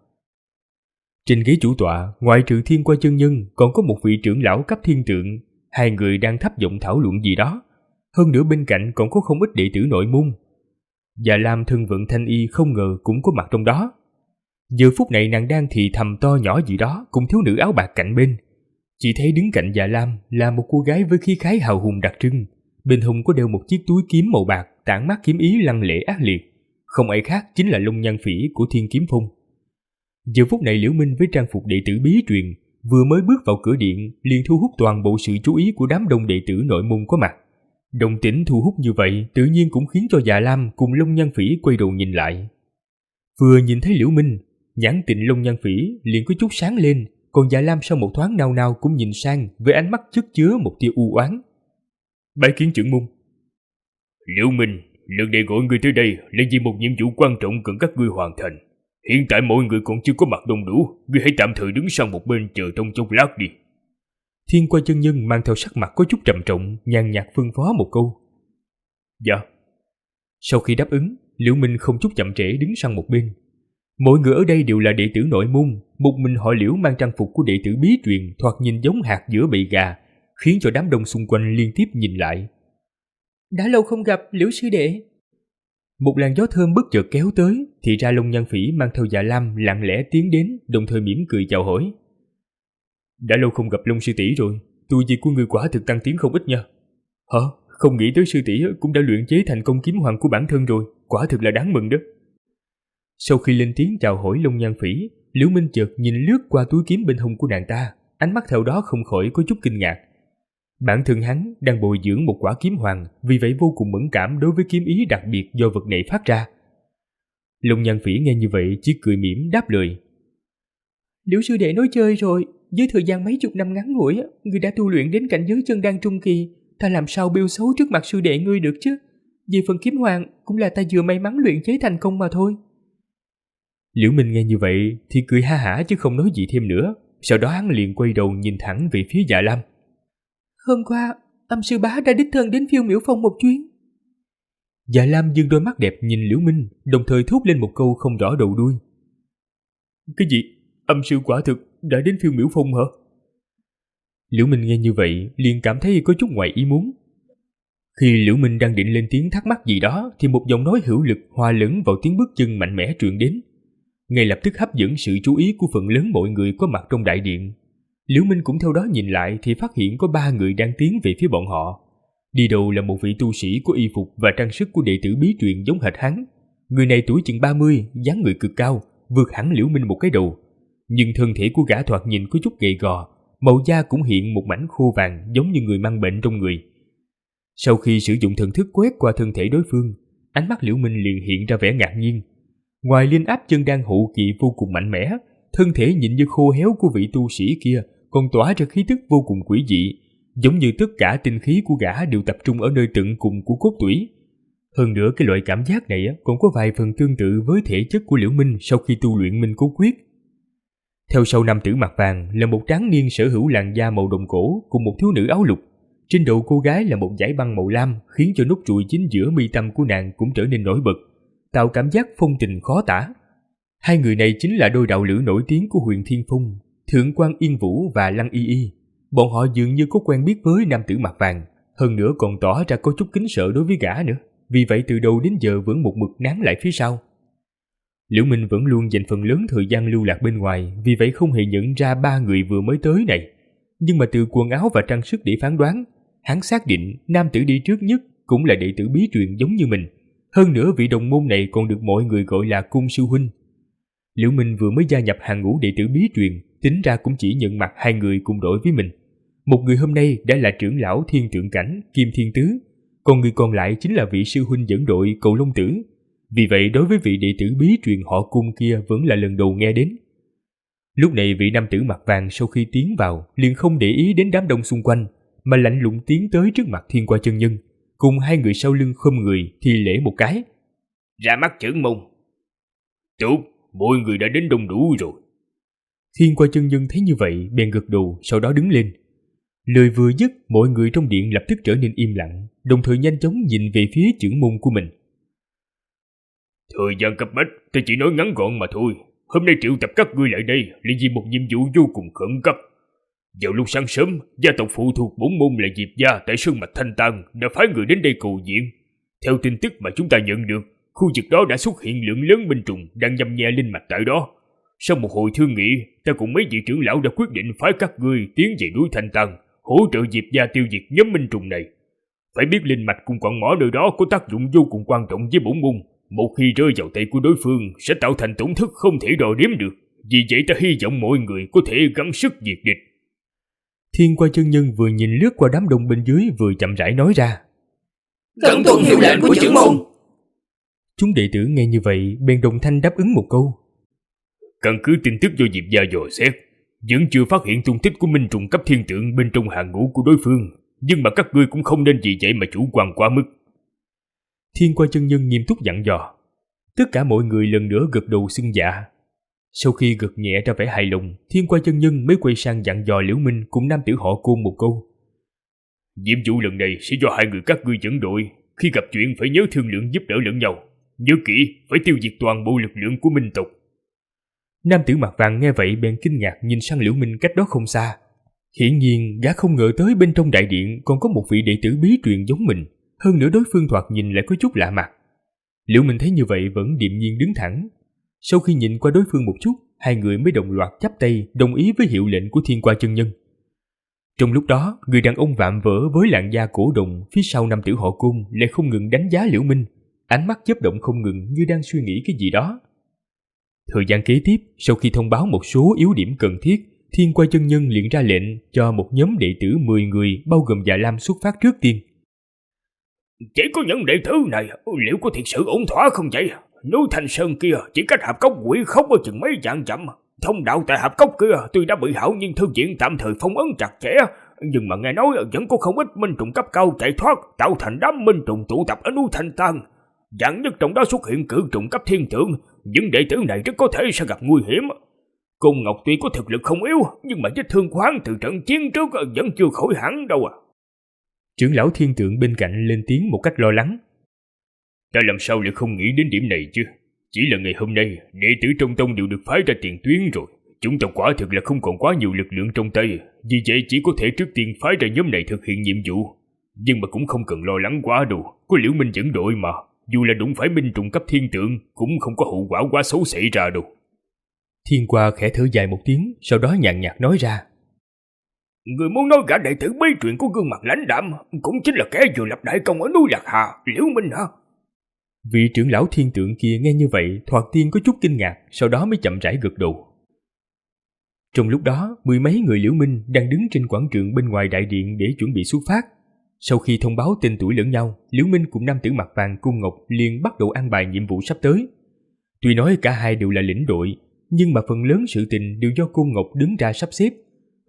Trên ghế chủ tọa, ngoại trừ Thiên Qua chân nhân, còn có một vị trưởng lão cấp thiên tượng, hai người đang thấp giọng thảo luận gì đó. Hơn nữa bên cạnh còn có không ít đệ tử nội môn. Và Lam thân vận thanh y không ngờ cũng có mặt trong đó. Giờ phút này nàng đang thì thầm to nhỏ gì đó cùng thiếu nữ áo bạc cạnh bên. Chỉ thấy đứng cạnh Dạ Lam là một cô gái với khí khái hào hùng đặc trưng, bên hông có đeo một chiếc túi kiếm màu bạc tản mát kiếm ý lăng lệ ác liệt, không ai khác chính là Long Nhan Phỉ của Thiên Kiếm Phong. Giờ phút này Liễu Minh với trang phục đệ tử bí truyền vừa mới bước vào cửa điện liền thu hút toàn bộ sự chú ý của đám đông đệ tử nội môn có mặt. Động tĩnh thu hút như vậy tự nhiên cũng khiến cho Dạ Lam cùng Long Nhan Phỉ quay đầu nhìn lại. Vừa nhìn thấy Liễu Minh, nhãn tình Long Nhan Phỉ liền có chút sáng lên, còn Dạ Lam sau một thoáng nao nao cũng nhìn sang với ánh mắt chất chứa một tia u oán. Bái kiến trưởng môn. Liễu Minh, lần này gọi người tới đây là vì một nhiệm vụ quan trọng cần các ngươi hoàn thành. Hiện tại mọi người còn chưa có mặt đông đủ, ngươi hãy tạm thời đứng sang một bên chờ trong chốc lát đi. Thiên Qua chân nhân mang theo sắc mặt có chút trầm trọng, nhàn nhạt phân phó một câu. Dạ. Sau khi đáp ứng, Liễu Minh không chút chậm trễ đứng sang một bên. Mọi người ở đây đều là đệ tử nội môn, một mình họ Liễu mang trang phục của đệ tử bí truyền thoạt nhìn giống hạt giữa bầy gà, khiến cho đám đông xung quanh liên tiếp nhìn lại. Đã lâu không gặp, Liễu sư đệ. Một làn gió thơm bất chợt kéo tới, thì ra Long Nhan Phỉ mang theo Dạ Lam lặng lẽ tiến đến, đồng thời mỉm cười chào hỏi. Đã lâu không gặp Long sư tỷ rồi, tu vi của ngươi quả thực tăng tiến không ít nha. Hả? Không nghĩ tới sư tỷ cũng đã luyện chế thành công kiếm hoàng của bản thân rồi, quả thực là đáng mừng đó. Sau khi lên tiếng chào hỏi Long Nhan Phỉ, Liễu Minh chợt nhìn lướt qua túi kiếm bên hông của nàng ta, ánh mắt theo đó không khỏi có chút kinh ngạc. Bản thân hắn đang bồi dưỡng một quả kiếm hoàng, vì vậy vô cùng mẫn cảm đối với kiếm ý đặc biệt do vật này phát ra. Long Nhan Phỉ nghe như vậy chỉ cười mỉm đáp lời. Liễu sư đệ nói chơi rồi, với thời gian mấy chục năm ngắn ngủi, ngươi đã tu luyện đến cảnh giới chân đan trung kỳ, ta làm sao bêu xấu trước mặt sư đệ ngươi được chứ? Về phần kiếm hoàng cũng là ta vừa may mắn luyện chế thành công mà thôi. Liễu Minh nghe như vậy thì cười ha hả chứ không nói gì thêm nữa. Sau đó hắn liền quay đầu nhìn thẳng về phía Dạ Lam. Hôm qua, âm sư bá đã đích thân đến Phiêu Miểu Phong một chuyến. Dạ Lam dương đôi mắt đẹp nhìn Liễu Minh, đồng thời thốt lên một câu không rõ đầu đuôi. Cái gì? Âm sư quả thực đã đến Phiêu Miểu Phong hả? Liễu Minh nghe như vậy liền cảm thấy có chút ngoài ý muốn. Khi Liễu Minh đang định lên tiếng thắc mắc gì đó thì một giọng nói hữu lực hòa lẫn vào tiếng bước chân mạnh mẽ truyền đến, ngay lập tức hấp dẫn sự chú ý của phần lớn mọi người có mặt trong đại điện. Liễu Minh cũng theo đó nhìn lại thì phát hiện có 3 người đang tiến về phía bọn họ. Đi đầu là một vị tu sĩ có y phục và trang sức của đệ tử bí truyền giống hệt hắn. Người này tuổi chừng 30, dáng người cực cao, vượt hẳn Liễu Minh một cái đầu. Nhưng thân thể của gã thoạt nhìn có chút gầy gò, màu da cũng hiện một mảnh khô vàng giống như người mang bệnh trong người. Sau khi sử dụng thần thức quét qua thân thể đối phương, ánh mắt Liễu Minh liền hiện ra vẻ ngạc nhiên. Ngoài liên áp chân đan hộ kỵ vô cùng mạnh mẽ, thân thể nhìn như khô héo của vị tu sĩ kia còn tỏa ra khí tức vô cùng quỷ dị, giống như tất cả tinh khí của gã đều tập trung ở nơi tận cùng của cốt tủy. Hơn nữa cái loại cảm giác này còn có vài phần tương tự với thể chất của Liễu Minh sau khi tu luyện Minh Cốt Quyết. Theo sau nam tử mặt vàng là một tráng niên sở hữu làn da màu đồng cổ cùng một thiếu nữ áo lục. Trên đầu cô gái là một dải băng màu lam khiến cho nốt ruồi chính giữa mi tâm của nàng cũng trở nên nổi bật, tạo cảm giác phong tình khó tả. Hai người này chính là đôi đạo lữ nổi tiếng của Huyền Thiên Phong, Thượng quan Yên Vũ và Lăng Y Y. Bọn họ dường như có quen biết với nam tử mặt vàng, hơn nữa còn tỏ ra có chút kính sợ đối với gã nữa. Vì vậy từ đầu đến giờ vẫn một mực nán lại phía sau. Liễu Minh vẫn luôn dành phần lớn thời gian lưu lạc bên ngoài, vì vậy không hề nhận ra ba người vừa mới tới này. Nhưng mà từ quần áo và trang sức để phán đoán, hắn xác định nam tử đi trước nhất cũng là đệ tử bí truyền giống như mình. Hơn nữa vị đồng môn này còn được mọi người gọi là Cung sư huynh. Liễu Minh vừa mới gia nhập hàng ngũ đệ tử bí truyền, tính ra cũng chỉ nhận mặt hai người cùng đội với mình. Một người hôm nay đã là trưởng lão Thiên Tượng Cảnh Kim Thiên Tứ, còn người còn lại chính là vị sư huynh dẫn đội Cầu Long Tử. Vì vậy đối với vị đệ tử bí truyền họ Cung kia vẫn là lần đầu nghe đến. Lúc này vị nam tử mặt vàng sau khi tiến vào liền không để ý đến đám đông xung quanh, mà lạnh lùng tiến tới trước mặt Thiên Qua chân nhân, cùng hai người sau lưng khom người thi lễ một cái. Ra mắt trưởng môn. Tốt, mọi người đã đến đông đủ rồi. Thiên Qua chân nhân thấy như vậy bèn gật đầu, sau đó đứng lên. Lời vừa dứt, mọi người trong điện lập tức trở nên im lặng, đồng thời nhanh chóng nhìn về phía trưởng môn của mình. Thời gian cấp bách, ta chỉ nói ngắn gọn mà thôi. Hôm nay triệu tập các ngươi lại đây là vì một nhiệm vụ vô cùng khẩn cấp. Vào lúc sáng sớm, gia tộc phụ thuộc bổn môn là Diệp gia tại Sơn Mạch Thanh Tang đã phái người đến đây cầu viện. Theo tin tức mà chúng ta nhận được, khu vực đó đã xuất hiện lượng lớn binh trùng đang nhâm nhe linh mạch tại đó. Sau một hồi thương nghị, ta cùng mấy vị trưởng lão đã quyết định phái các ngươi tiến về núi Thanh Tang, hỗ trợ Diệp gia tiêu diệt nhóm binh trùng này. Phải biết linh mạch cùng quặng mỏ nơi đó có tác dụng vô cùng quan trọng với bổn môn. Một khi rơi vào tay của đối phương sẽ tạo thành tổn thất không thể đo đếm được. Vì vậy ta hy vọng mọi người có thể gắng sức diệt địch. Thiên Qua chân nhân vừa nhìn lướt qua đám đông bên dưới vừa chậm rãi nói ra. Cẩn tuân hiệu lệnh của trưởng môn. Chúng đệ tử nghe như vậy bèn đồng thanh đáp ứng một câu. Căn cứ tin tức do Diệp gia dò xét, vẫn chưa phát hiện tung tích của minh trùng cấp thiên tượng bên trong hàng ngũ của đối phương. Nhưng mà các ngươi cũng không nên vì vậy mà chủ quan quá mức. Thiên Qua chân nhân nghiêm túc dặn dò. Tất cả mọi người lần nữa gật đầu xưng dạ. Sau khi gật nhẹ ra vẻ hài lòng, Thiên Qua chân nhân mới quay sang dặn dò Liễu Minh cùng nam tử họ Côn một câu. Nhiệm vụ lần này sẽ do hai người các ngươi dẫn đội. Khi gặp chuyện phải nhớ thương lượng giúp đỡ lẫn nhau. Nhớ kỹ, phải tiêu diệt toàn bộ lực lượng của minh tộc. Nam tử mặt vàng nghe vậy bèn kinh ngạc nhìn sang Liễu Minh cách đó không xa. Hiển nhiên gã không ngờ tới bên trong đại điện còn có một vị đệ tử bí truyền giống mình. Hơn nữa đối phương thoạt nhìn lại có chút lạ mặt. Liễu Minh thấy như vậy vẫn điềm nhiên đứng thẳng. Sau khi nhìn qua đối phương một chút, hai người mới đồng loạt chắp tay đồng ý với hiệu lệnh của Thiên Qua chân nhân. Trong lúc đó, người đàn ông vạm vỡ với làn da cổ đồng phía sau nam tử họ Côn lại không ngừng đánh giá Liễu Minh, ánh mắt chớp động không ngừng như đang suy nghĩ cái gì đó. Thời gian kế tiếp, sau khi thông báo một số yếu điểm cần thiết, Thiên Qua chân nhân liền ra lệnh cho một nhóm đệ tử 10 người bao gồm Dạ Lam xuất phát trước tiên. Chỉ có những đệ tử này liệu có thiệt sự ổn thỏa không vậy? Núi Thanh Sơn kia chỉ cách Hạp Cốc Quỷ Khốc ở chừng mấy vạn dặm. Thông đạo tại Hạp Cốc kia tuy đã bị hảo nhưng thư viện tạm thời phong ấn chặt chẽ. Nhưng mà nghe nói vẫn có không ít minh trùng cấp cao chạy thoát, tạo thành đám minh trùng tụ tập ở núi Thanh Tang. Dạng nhất trong đó xuất hiện cự trùng cấp thiên tượng. Những đệ tử này rất có thể sẽ gặp nguy hiểm. Cung Ngọc tuy có thực lực không yếu, nhưng mà vết thương khoáng từ trận chiến trước vẫn chưa khỏi hẳn đâu à. Trưởng lão Thiên Tượng bên cạnh lên tiếng một cách lo lắng. Ta làm sao lại không nghĩ đến điểm này chứ? Chỉ là ngày hôm nay, đệ tử trong tông đều được phái ra tiền tuyến rồi. Chúng ta quả thực là không còn quá nhiều lực lượng trong tay. Vì vậy chỉ có thể trước tiên phái ra nhóm này thực hiện nhiệm vụ. Nhưng mà cũng không cần lo lắng quá đâu. Có Liễu Minh dẫn đội mà. Dù là đụng phải minh trùng cấp thiên tượng, cũng không có hậu quả quá xấu xảy ra đâu. Thiên Qua khẽ thở dài một tiếng, sau đó nhàn nhạt nói ra. Người muốn nói gã đệ tử bí truyền của gương mặt lãnh đạm cũng chính là kẻ vừa lập đại công ở núi Lạc Hà, Liễu Minh hả? Vị trưởng lão Thiên Tượng kia nghe như vậy thoạt tiên có chút kinh ngạc, sau đó mới chậm rãi gật đầu. Trong lúc đó, mười mấy người Liễu Minh đang đứng trên quảng trường bên ngoài đại điện để chuẩn bị xuất phát. Sau khi thông báo tên tuổi lẫn nhau, Liễu Minh cùng nam tử mặt vàng Cung Ngọc liền bắt đầu an bài nhiệm vụ sắp tới. Tuy nói cả hai đều là lĩnh đội, nhưng mà phần lớn sự tình đều do Cung Ngọc đứng ra sắp xếp.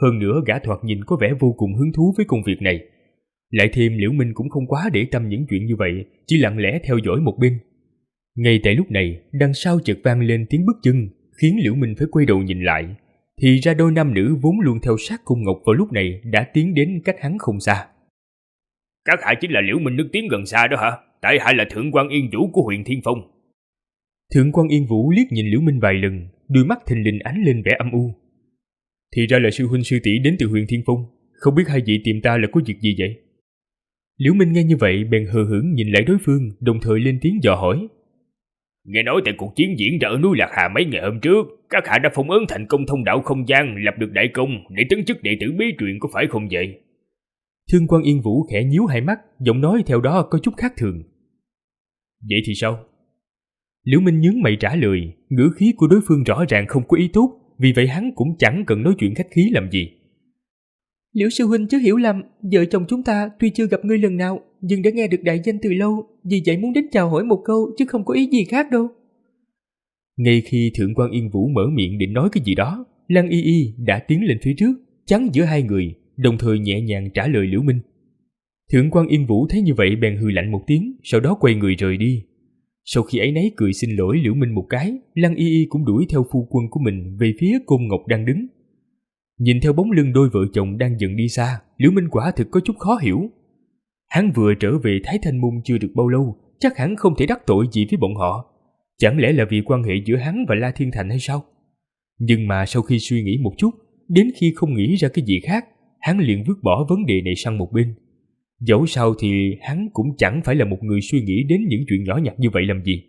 Hơn nữa gã thoạt nhìn có vẻ vô cùng hứng thú với công việc này. Lại thêm Liễu Minh cũng không quá để tâm những chuyện như vậy, chỉ lặng lẽ theo dõi một bên. Ngay tại lúc này, đằng sau chợt vang lên tiếng bước chân, khiến Liễu Minh phải quay đầu nhìn lại. Thì ra đôi nam nữ vốn luôn theo sát Côn Ngọc vào lúc này đã tiến đến cách hắn không xa. Các hạ chính là Liễu Minh nước tiếng gần xa đó hả? Tại hạ là Thượng quan Yên Vũ của Huyền Thiên Phong. Thượng quan Yên Vũ liếc nhìn Liễu Minh vài lần, đôi mắt thình lình ánh lên vẻ âm u. Thì ra là sư huynh sư tỷ đến từ Huyền Thiên Phong, không biết hai vị tìm ta là có việc gì vậy? Liễu Minh nghe như vậy bèn hờ hững nhìn lại đối phương, đồng thời lên tiếng dò hỏi. Nghe nói tại cuộc chiến diễn ra ở núi Lạc Hà mấy ngày hôm trước, các hạ đã phong ấn thành công thông đạo không gian, lập được đại công để tấn chức đệ tử bí truyền, có phải không vậy? Thượng quan Yên Vũ khẽ nhíu hai mắt, giọng nói theo đó có chút khác thường. Vậy thì sao? Liễu Minh nhướng mày trả lời, ngữ khí của đối phương rõ ràng không có ý tốt, vì vậy hắn cũng chẳng cần nói chuyện khách khí làm gì. Liễu sư huynh chứ hiểu lầm, vợ chồng chúng ta tuy chưa gặp ngươi lần nào, nhưng đã nghe được đại danh từ lâu, vì vậy muốn đến chào hỏi một câu chứ không có ý gì khác đâu. Ngay khi Thượng quan Yên Vũ mở miệng định nói cái gì đó, Lăng Y Y đã tiến lên phía trước, chắn giữa hai người, đồng thời nhẹ nhàng trả lời Liễu Minh. Thượng quan Yên Vũ thấy như vậy bèn hừ lạnh một tiếng, sau đó quay người rời đi. Sau khi ấy nấy cười xin lỗi Liễu Minh một cái, Lăng Y Y cũng đuổi theo phu quân của mình về phía Côn Ngọc đang đứng. Nhìn theo bóng lưng đôi vợ chồng đang dần đi xa, Liễu Minh quả thực có chút khó hiểu. Hắn vừa trở về Thái Thanh Môn chưa được bao lâu, chắc hẳn không thể đắc tội gì với bọn họ. Chẳng lẽ là vì quan hệ giữa hắn và La Thiên Thành hay sao? Nhưng mà sau khi suy nghĩ một chút, đến khi không nghĩ ra cái gì khác, hắn liền vứt bỏ vấn đề này sang một bên. Dẫu sao thì hắn cũng chẳng phải là một người suy nghĩ đến những chuyện nhỏ nhặt như vậy làm gì.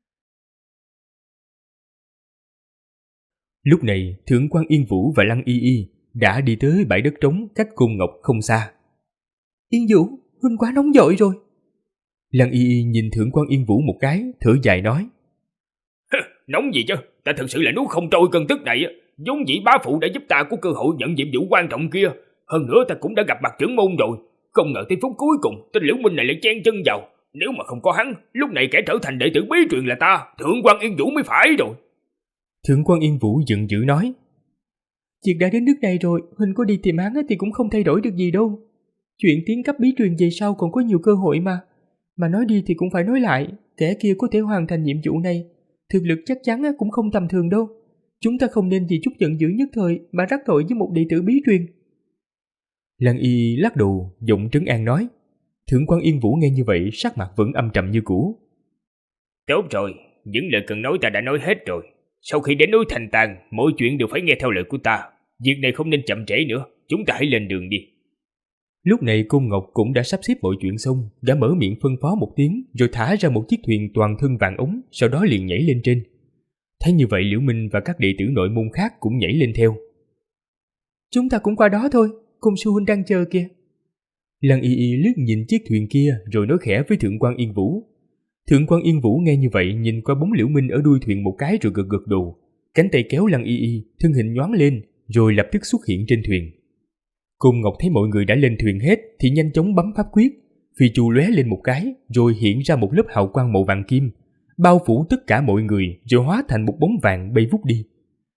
Lúc này, Thượng quan Yên Vũ và Lăng Y Y đã đi tới bãi đất trống cách Côn Ngọc không xa. Yên Vũ, huynh quá nóng vội rồi. Lăng Y Y nhìn Thượng quan Yên Vũ một cái, thở dài nói. Nóng gì chứ, ta thật sự là nuốt không trôi cơn tức này. Vốn dĩ bá phụ đã giúp ta có cơ hội nhận nhiệm vụ quan trọng kia. Hơn nữa ta cũng đã gặp mặt trưởng môn rồi. Không ngờ tới phút cuối cùng, tên Liễu Minh này lại chen chân vào. Nếu mà không có hắn, lúc này kẻ trở thành đệ tử bí truyền là ta, Thượng quan Yên Vũ mới phải rồi. Thượng quan Yên Vũ giận dữ nói. Việc đã đến nước này rồi, huynh có đi tìm hắn thì cũng không thay đổi được gì đâu. Chuyện tiến cấp bí truyền về sau còn có nhiều cơ hội mà. Mà nói đi thì cũng phải nói lại, kẻ kia có thể hoàn thành nhiệm vụ này. Thực lực chắc chắn cũng không tầm thường đâu. Chúng ta không nên vì chút giận dữ nhất thời mà rắc tội với một đệ tử bí truyền. Lăng Y lắc đầu, giọng trấn an nói. Thượng quan Yên Vũ nghe như vậy, sắc mặt vẫn âm trầm như cũ. Tốt rồi, những lời cần nói ta đã nói hết rồi. Sau khi đến núi Thành Tàn, mọi chuyện đều phải nghe theo lời của ta. Việc này không nên chậm trễ nữa, chúng ta hãy lên đường đi. Lúc này Côn Ngọc cũng đã sắp xếp mọi chuyện xong, đã mở miệng phân phó một tiếng, rồi thả ra một chiếc thuyền toàn thân vàng ống, sau đó liền nhảy lên trên. Thấy như vậy Liễu Minh và các đệ tử nội môn khác cũng nhảy lên theo. Chúng ta cũng qua đó thôi, cùng sư huynh đang chờ kìa. Lăng Y Y liếc nhìn chiếc thuyền kia rồi nói khẽ với Thượng quan Yên Vũ. Thượng quan Yên Vũ nghe như vậy nhìn qua bóng Liễu Minh ở đuôi thuyền một cái rồi gật đầu. Cánh tay kéo Lăng Y Y, thân hình nhoáng lên rồi lập tức xuất hiện trên thuyền. Côn Ngọc thấy mọi người đã lên thuyền hết thì nhanh chóng bấm pháp quyết, phi chu lóe lên một cái rồi hiện ra một lớp hào quang màu vàng kim, bao phủ tất cả mọi người rồi hóa thành một bóng vàng bay vút đi.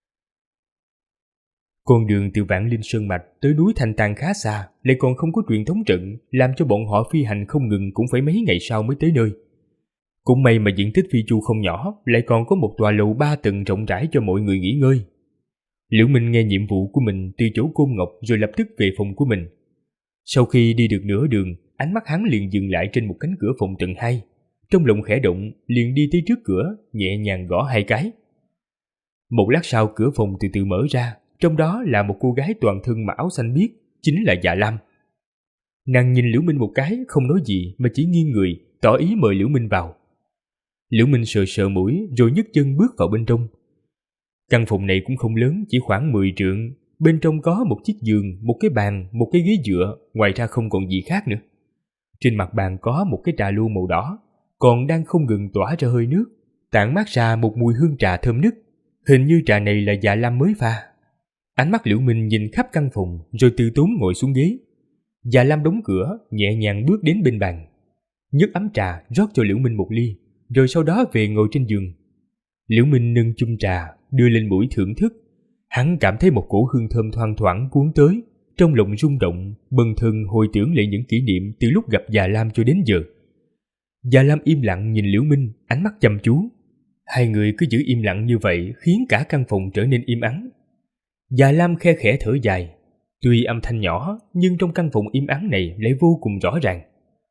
Con đường từ Vạn Linh Sơn Mạch tới núi Thanh Tàn khá xa, lại còn không có truyền thống trận, làm cho bọn họ phi hành không ngừng cũng phải mấy ngày sau mới tới nơi. Cũng may mà diện tích phi chu không nhỏ, lại còn có một tòa lầu 3 tầng rộng rãi cho mọi người nghỉ ngơi. Liễu Minh nghe nhiệm vụ của mình từ chỗ Côn Ngọc rồi lập tức về phòng của mình. Sau khi đi được nửa đường, ánh mắt hắn liền dừng lại trên một cánh cửa phòng tầng 2. Trong lòng khẽ động, liền đi tới trước cửa, nhẹ nhàng gõ 2 cái. Một lát sau cửa phòng từ từ mở ra, trong đó là một cô gái toàn thân mặc áo xanh biếc, chính là Dạ Lam. Nàng nhìn Liễu Minh một cái, không nói gì mà chỉ nghiêng người, tỏ ý mời Liễu Minh vào. Liễu Minh sờ sờ mũi rồi nhấc chân bước vào bên trong. Căn phòng này cũng không lớn, chỉ khoảng 10 trượng. Bên trong có một chiếc giường, một cái bàn, một cái ghế dựa, ngoài ra không còn gì khác nữa. Trên mặt bàn có một cái trà lu màu đỏ, còn đang không ngừng tỏa ra hơi nước, tản mát ra một mùi hương trà thơm nức. Hình như trà này là Dạ Lam mới pha. Ánh mắt Liễu Minh nhìn khắp căn phòng rồi từ tốn ngồi xuống ghế. Dạ Lam đóng cửa, nhẹ nhàng bước đến bên bàn, nhấc ấm trà rót cho Liễu Minh một ly, rồi sau đó về ngồi trên giường. Liễu Minh nâng chung trà đưa lên mũi thưởng thức. Hắn cảm thấy một cổ hương thơm thoang thoảng cuốn tới, trong lòng rung động, bần thần hồi tưởng lại những kỷ niệm từ lúc gặp Già Lam cho đến giờ. Già Lam im lặng nhìn Liễu Minh, ánh mắt chăm chú. Hai người cứ giữ im lặng như vậy khiến cả căn phòng trở nên im ắng. Già Lam khe khẽ thở dài. Tuy âm thanh nhỏ, nhưng trong căn phòng im ắng này lại vô cùng rõ ràng.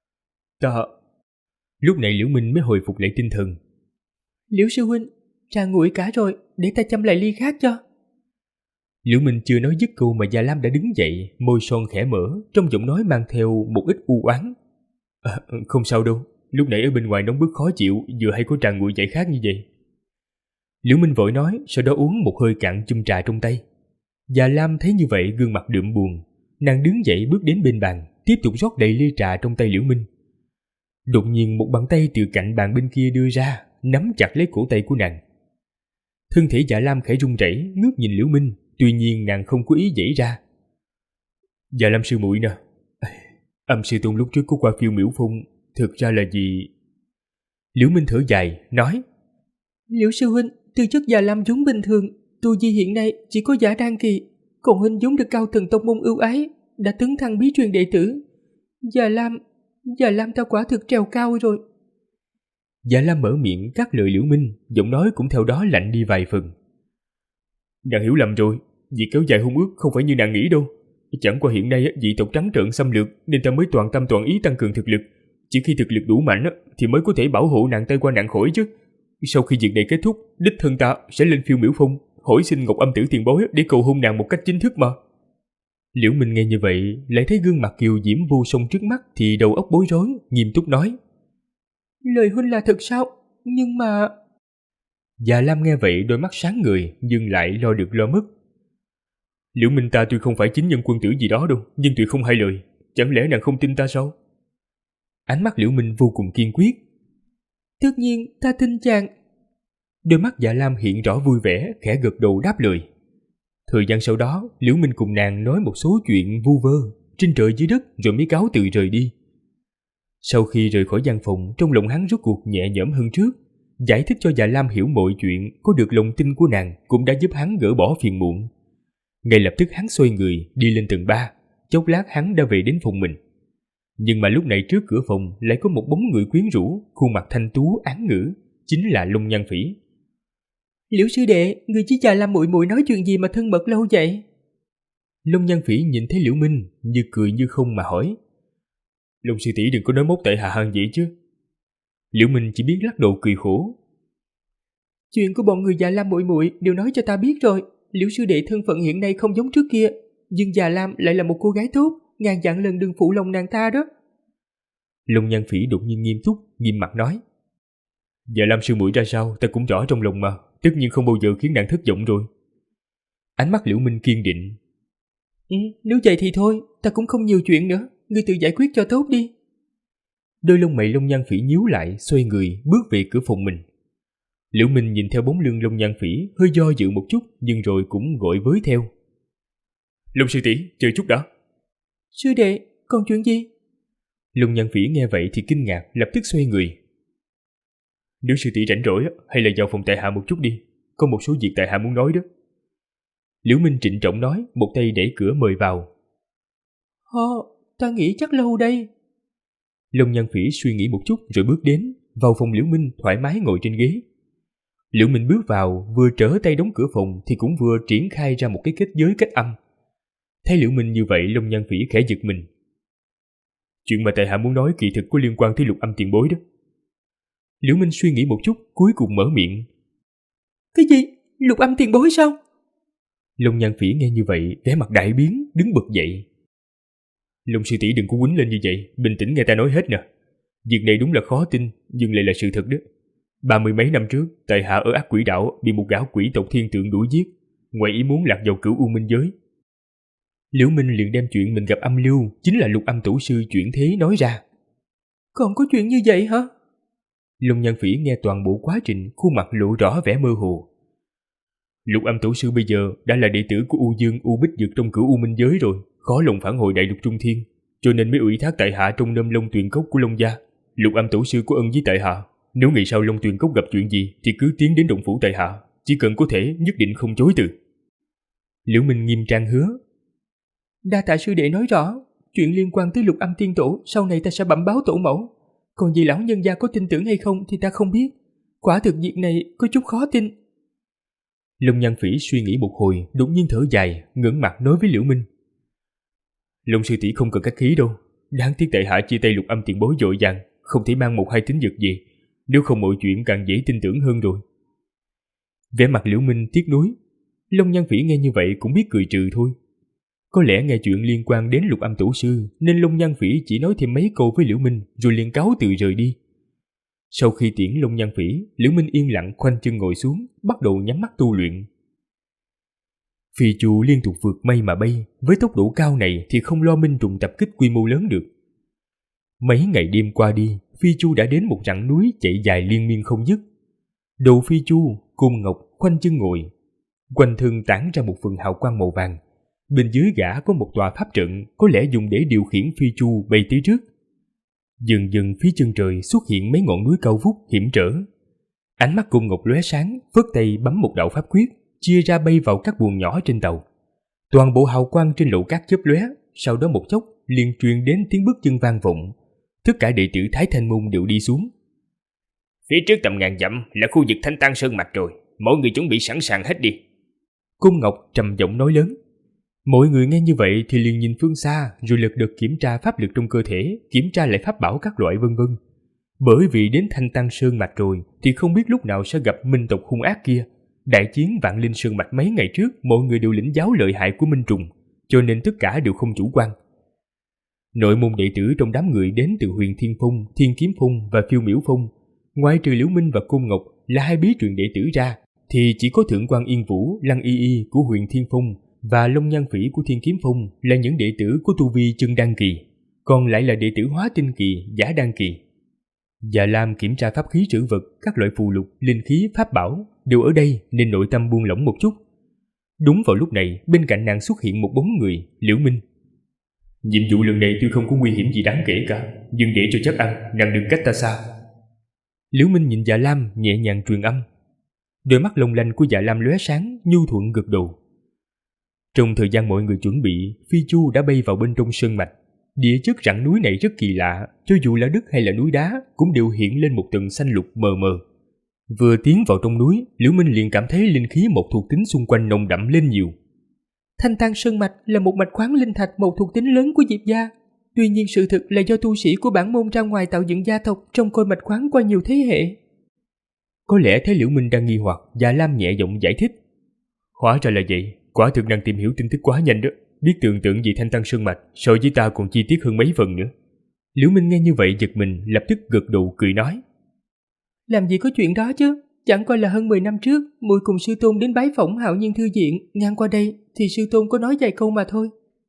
Lúc này Liễu Minh mới hồi phục lại tinh thần. Liễu sư huynh, trà nguội cả rồi, để ta châm lại ly khác cho. Liễu Minh chưa nói dứt câu mà Già Lam đã đứng dậy, môi son khẽ mở, trong giọng nói mang theo một ít u oán. Không sao đâu, lúc nãy ở bên ngoài nóng bức khó chịu, vừa hay có trà nguội dậy khác như vậy. Liễu Minh vội nói, sau đó uống một hơi cạn chung trà trong tay. Già Lam thấy như vậy gương mặt đượm buồn, nàng đứng dậy bước đến bên bàn, tiếp tục rót đầy ly trà trong tay Liễu Minh. Đột nhiên một bàn tay từ cạnh bàn bên kia đưa ra, nắm chặt lấy cổ tay của nàng. Thân thể Già Lam khẽ run rẩy, ngước nhìn Liễu Minh, tuy nhiên nàng không có ý giãy ra. Già Lam sư muội nè, Âm sư tôn lúc trước có qua Phiêu Miểu Phong, thực ra là gì? Liễu Minh thở dài, nói: Liễu sư huynh, tư chất Già Lam vốn bình thường, tu vi hiện nay chỉ có giả đan kỳ, còn huynh vốn được cao thần tông môn ưu ái, đã tấn thăng bí truyền đệ tử. Già Lam ta quả thực trèo cao rồi. Già Lam mở miệng cắt lời Liễu Minh, giọng nói cũng theo đó lạnh đi vài phần. Nàng hiểu lầm rồi, việc kéo dài hôn ước không phải như nàng nghĩ đâu. Chẳng qua hiện nay dị tộc trắng trợn xâm lược nên ta mới toàn tâm toàn ý tăng cường thực lực. Chỉ khi thực lực đủ mạnh thì mới có thể bảo hộ nàng tay qua nạn khỏi chứ. Sau khi việc này kết thúc, đích thân ta sẽ lên Phiêu Miểu Phong hỏi xin Ngọc Âm Tử tiền bối để cầu hôn nàng một cách chính thức mà. Liễu Minh nghe như vậy, lại thấy gương mặt kiều diễm vô song trước mắt thì đầu óc bối rối, nghiêm túc nói: Lời huynh là thật sao? Nhưng mà... Già Lam nghe vậy đôi mắt sáng ngời, nhưng lại lo được lo mất. Liễu Minh ta tuy không phải chính nhân quân tử gì đó đâu, nhưng tuyệt không hai lời. Chẳng lẽ nàng không tin ta sao? Ánh mắt Liễu Minh vô cùng kiên quyết. Tất nhiên ta tin chàng. Đôi mắt Dạ Lam hiện rõ vui vẻ, khẽ gật đầu đáp lời. Thời gian sau đó, Liễu Minh cùng nàng nói một số chuyện vu vơ, trên trời dưới đất, rồi mới cáo từ rời đi. Sau khi rời khỏi gian phòng, trong lòng hắn rốt cuộc nhẹ nhõm hơn trước. Giải thích cho Dạ Lam hiểu mọi chuyện, có được lòng tin của nàng cũng đã giúp hắn gỡ bỏ phiền muộn. Ngay lập tức hắn xoay người, đi lên tầng 3, chốc lát hắn đã về đến phòng mình. Nhưng mà lúc này trước cửa phòng lại có một bóng người quyến rũ, khuôn mặt thanh tú án ngữ, chính là Long Nhan Phỉ. Liễu sư đệ, người với Dạ Lam muội muội nói chuyện gì mà thân mật lâu vậy? Long Nhan Phỉ nhìn thấy Liễu Minh, như cười như không mà hỏi. Long sư tỷ đừng có nói móc tại hạ hàng vậy chứ. Liễu Minh chỉ biết lắc đầu cười khổ. Chuyện của bọn người Dạ Lam muội muội đều nói cho ta biết rồi. Liễu sư đệ thân phận hiện nay không giống trước kia, nhưng Dạ Lam lại là một cô gái tốt, ngàn dặn lần đừng phụ lòng nàng ta đó. Long Nhan Phỉ đột nhiên nghiêm túc, nghiêm mặt nói. Dạ Lam sư muội ra sao ta cũng rõ trong lòng mà, tất nhiên không bao giờ khiến nàng thất vọng rồi. Ánh mắt Liễu Minh kiên định. Nếu vậy thì thôi, ta cũng không nhiều chuyện nữa, ngươi tự giải quyết cho tốt đi. Đôi lông mày Long Nhan Phỉ nhíu lại, xoay người bước về cửa phòng mình. Liễu Minh nhìn theo bóng lưng Long Nhan Phỉ, hơi do dự một chút, nhưng rồi cũng gọi với theo. Long sư tỷ, chờ chút đã. Sư đệ, còn chuyện gì? Long Nhan Phỉ nghe vậy thì kinh ngạc, lập tức xoay người. Nếu sư tỷ rảnh rỗi, hay là vào phòng tại hạ một chút đi, có một số việc tại hạ muốn nói đó. Liễu Minh trịnh trọng nói, một tay đẩy cửa mời vào. Ta nghĩ chắc lâu đây. Long Nhan Phỉ suy nghĩ một chút rồi bước đến, vào phòng Liễu Minh thoải mái ngồi trên ghế. Liễu Minh bước vào, vừa trở tay đóng cửa phòng thì cũng vừa triển khai ra một cái kết giới cách âm. Thấy Liễu Minh như vậy, Long Nhan Phỉ khẽ giật mình. Chuyện mà tại hạ muốn nói kỳ thực có liên quan tới Lục Âm tiền bối đó. Liễu Minh suy nghĩ một chút, cuối cùng mở miệng. Cái gì? Lục Âm tiền bối sao? Long Nhan Phỉ nghe như vậy, vẻ mặt đại biến, đứng bật dậy. Long sư tỷ đừng có quýnh lên như vậy, bình tĩnh nghe ta nói hết nè. Việc này đúng là khó tin, nhưng lại là sự thật đó. 30 mấy năm trước, tại hạ ở Ác Quỷ Đảo bị một gã quỷ tộc thiên tượng đuổi giết, ngoài ý muốn lạc vào Cửu U Minh giới. Liễu Minh liền đem chuyện mình gặp âm lưu, chính là Lục Âm tổ sư chuyển thế nói ra. Còn có chuyện như vậy hả? Long Nhan Phỉ nghe toàn bộ quá trình, khuôn mặt lộ rõ vẻ mơ hồ. Lục Âm tổ sư bây giờ đã là đệ tử của U Dương U Bích Dược trong Cửu U Minh giới rồi, khó lòng phản hồi đại lục trung thiên, cho nên mới ủy thác tại hạ trong Nâm Long Tuyền Cốc của Long gia. Lục Âm tổ sư có ân với tại hạ, nếu ngày sau Long Tuyền Cốc gặp chuyện gì thì cứ tiến đến động phủ tại hạ, chỉ cần có thể nhất định không chối từ. Liễu Minh nghiêm trang hứa. Đa tạ sư đệ nói rõ, chuyện liên quan tới Lục Âm Tiên Tổ sau này ta sẽ bẩm báo tổ mẫu. Còn vì lão nhân gia có tin tưởng hay không thì ta không biết. Quả thực việc này có chút khó tin. Long Nhan Phỉ suy nghĩ một hồi, đột nhiên thở dài, ngẩng mặt nói với Liễu Minh. Long sư tỷ không cần khách khí đâu. Đáng tiếc tại hạ chia tay Lục Âm tiền bối vội vàng, không thể mang một hai tín vật gì. Nếu không mọi chuyện càng dễ tin tưởng hơn rồi. Vẻ mặt Liễu Minh tiếc nuối. Long Nhan Phỉ nghe như vậy cũng biết cười trừ thôi. Có lẽ nghe chuyện liên quan đến Lục Âm tổ sư nên Long Nhan Phỉ chỉ nói thêm mấy câu với Liễu Minh rồi liền cáo từ rời đi. Sau khi tiễn Long Nhan Phỉ, Liễu Minh yên lặng khoanh chân ngồi xuống, bắt đầu nhắm mắt tu luyện. Phi chu liên tục vượt mây mà bay, với tốc độ cao này thì không lo minh trùng tập kích quy mô lớn được. Mấy ngày đêm qua đi, Phi chu đã đến một rặng núi chạy dài liên miên không dứt. Đầu Phi chu, Côn Ngọc khoanh chân ngồi, quanh thân tản ra một phần hào quang màu vàng. Bên dưới gã có một tòa pháp trận, có lẽ dùng để điều khiển Phi chu bay tới trước. Dần dần phía chân trời xuất hiện mấy ngọn núi cao vút hiểm trở. Ánh mắt Côn Ngọc lóe sáng, phất tay bấm một đạo pháp quyết, chia ra bay vào các buồng nhỏ trên tàu. Toàn bộ hào quang trên lầu cát chớp lóe, sau đó một chốc liền truyền đến tiếng bước chân vang vọng. Tất cả đệ tử Thái Thanh Môn đều đi xuống. Phía trước tầm ngàn dặm là khu vực Thanh Tăng Sơn Mạch rồi, mọi người chuẩn bị sẵn sàng hết đi. Côn Ngọc trầm giọng nói lớn. Mọi người nghe như vậy thì liền nhìn phương xa, rồi lật đật kiểm tra pháp lực trong cơ thể, kiểm tra lại pháp bảo các loại vân vân. Bởi vì đến Thanh Tăng Sơn Mạch rồi thì không biết lúc nào sẽ gặp minh tộc hung ác kia. Đại chiến Vạn Linh Sơn Mạch mấy ngày trước, mọi người đều lĩnh giáo lợi hại của minh trùng, cho nên tất cả đều không chủ quan. Nội môn đệ tử trong đám người đến từ Huyền Thiên Phong, Thiên Kiếm Phong và Phiêu Miểu Phong, ngoài trừ Liễu Minh và Côn Ngọc là hai bí truyền đệ tử ra, thì chỉ có Thượng quan Yên Vũ, Lăng Y Y của Huyền Thiên Phong và Long Nhan Phỉ của Thiên Kiếm Phong là những đệ tử có tu vi chân đan kỳ, còn lại là đệ tử hóa tinh kỳ, giả đan kỳ. Dạ Lam kiểm tra pháp khí trữ vật, các loại phù lục, linh khí, pháp bảo đều ở đây nên nội tâm buông lỏng một chút. Đúng vào lúc này, bên cạnh nàng xuất hiện một bóng người, Liễu Minh. Nhiệm vụ lần này tuy không có nguy hiểm gì đáng kể cả, nhưng để cho chắc ăn, nàng đừng cách ta xa. Liễu Minh nhìn Dạ Lam nhẹ nhàng truyền âm. Đôi mắt long lanh của Dạ Lam lóe sáng, nhu thuận gật đầu. Trong thời gian mọi người chuẩn bị, Phi chu đã bay vào bên trong sơn mạch. Địa chất rặng núi này rất kỳ lạ, cho dù là đất hay là núi đá cũng đều hiện lên một tầng xanh lục mờ mờ. Vừa tiến vào trong núi, Liễu Minh liền cảm thấy linh khí một thuộc tính xung quanh nồng đậm lên nhiều. Thanh Tăng Sơn Mạch là một mạch khoáng linh thạch một thuộc tính lớn của Diệp gia. Tuy nhiên sự thực là do tu sĩ của bản môn ra ngoài tạo dựng gia tộc trông coi mạch khoáng qua nhiều thế hệ. Có lẽ thấy Liễu Minh đang nghi hoặc, Dạ Lam nhẹ giọng giải thích. Hóa ra là vậy, quả thực đang tìm hiểu tin tức quá nhanh đó. Biết tưởng tượng về Thanh Tăng Sơn Mạch so với ta còn chi tiết hơn mấy phần nữa. Liễu Minh nghe như vậy giật mình, lập tức gật đầu cười nói. Làm gì có chuyện đó chứ, chẳng qua là hơn 10 năm trước, muội cùng sư tôn đến bái phỏng Hạo Nhiên thư viện, ngang qua đây thì sư tôn có nói vài câu mà thôi.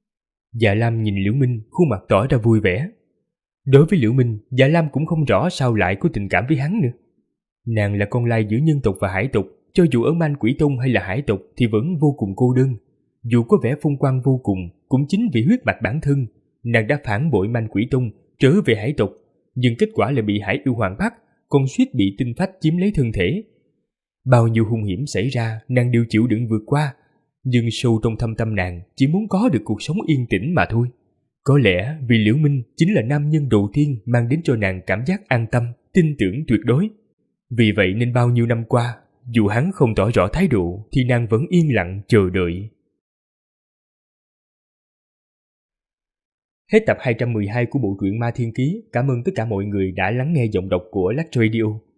Dạ Lam nhìn Liễu Minh, khuôn mặt tỏ ra vui vẻ. Đối với Liễu Minh, Dạ Lam cũng không rõ sao lại có tình cảm với hắn nữa. Nàng là con lai giữa nhân tộc và hải tộc, cho dù ở Man Quỷ Tông hay là hải tộc thì vẫn vô cùng cô đơn. Dù có vẻ phong quang vô cùng, cũng chính vì huyết mạch bản thân, nàng đã phản bội Man Quỷ Tông, trở về hải tộc, nhưng kết quả là bị Hải Yêu Hoàng bắt, còn suýt bị tinh phách chiếm lấy thân thể. Bao nhiêu hung hiểm xảy ra, nàng đều chịu đựng vượt qua, nhưng sâu trong thâm tâm nàng chỉ muốn có được cuộc sống yên tĩnh mà thôi. Có lẽ vì Liễu Minh chính là nam nhân đầu tiên mang đến cho nàng cảm giác an tâm, tin tưởng tuyệt đối. Vì vậy nên bao nhiêu năm qua, dù hắn không tỏ rõ thái độ thì nàng vẫn yên lặng chờ đợi. Hết tập 212 của bộ truyện Ma Thiên Ký. Cảm ơn tất cả mọi người đã lắng nghe giọng đọc của Lắc Radio.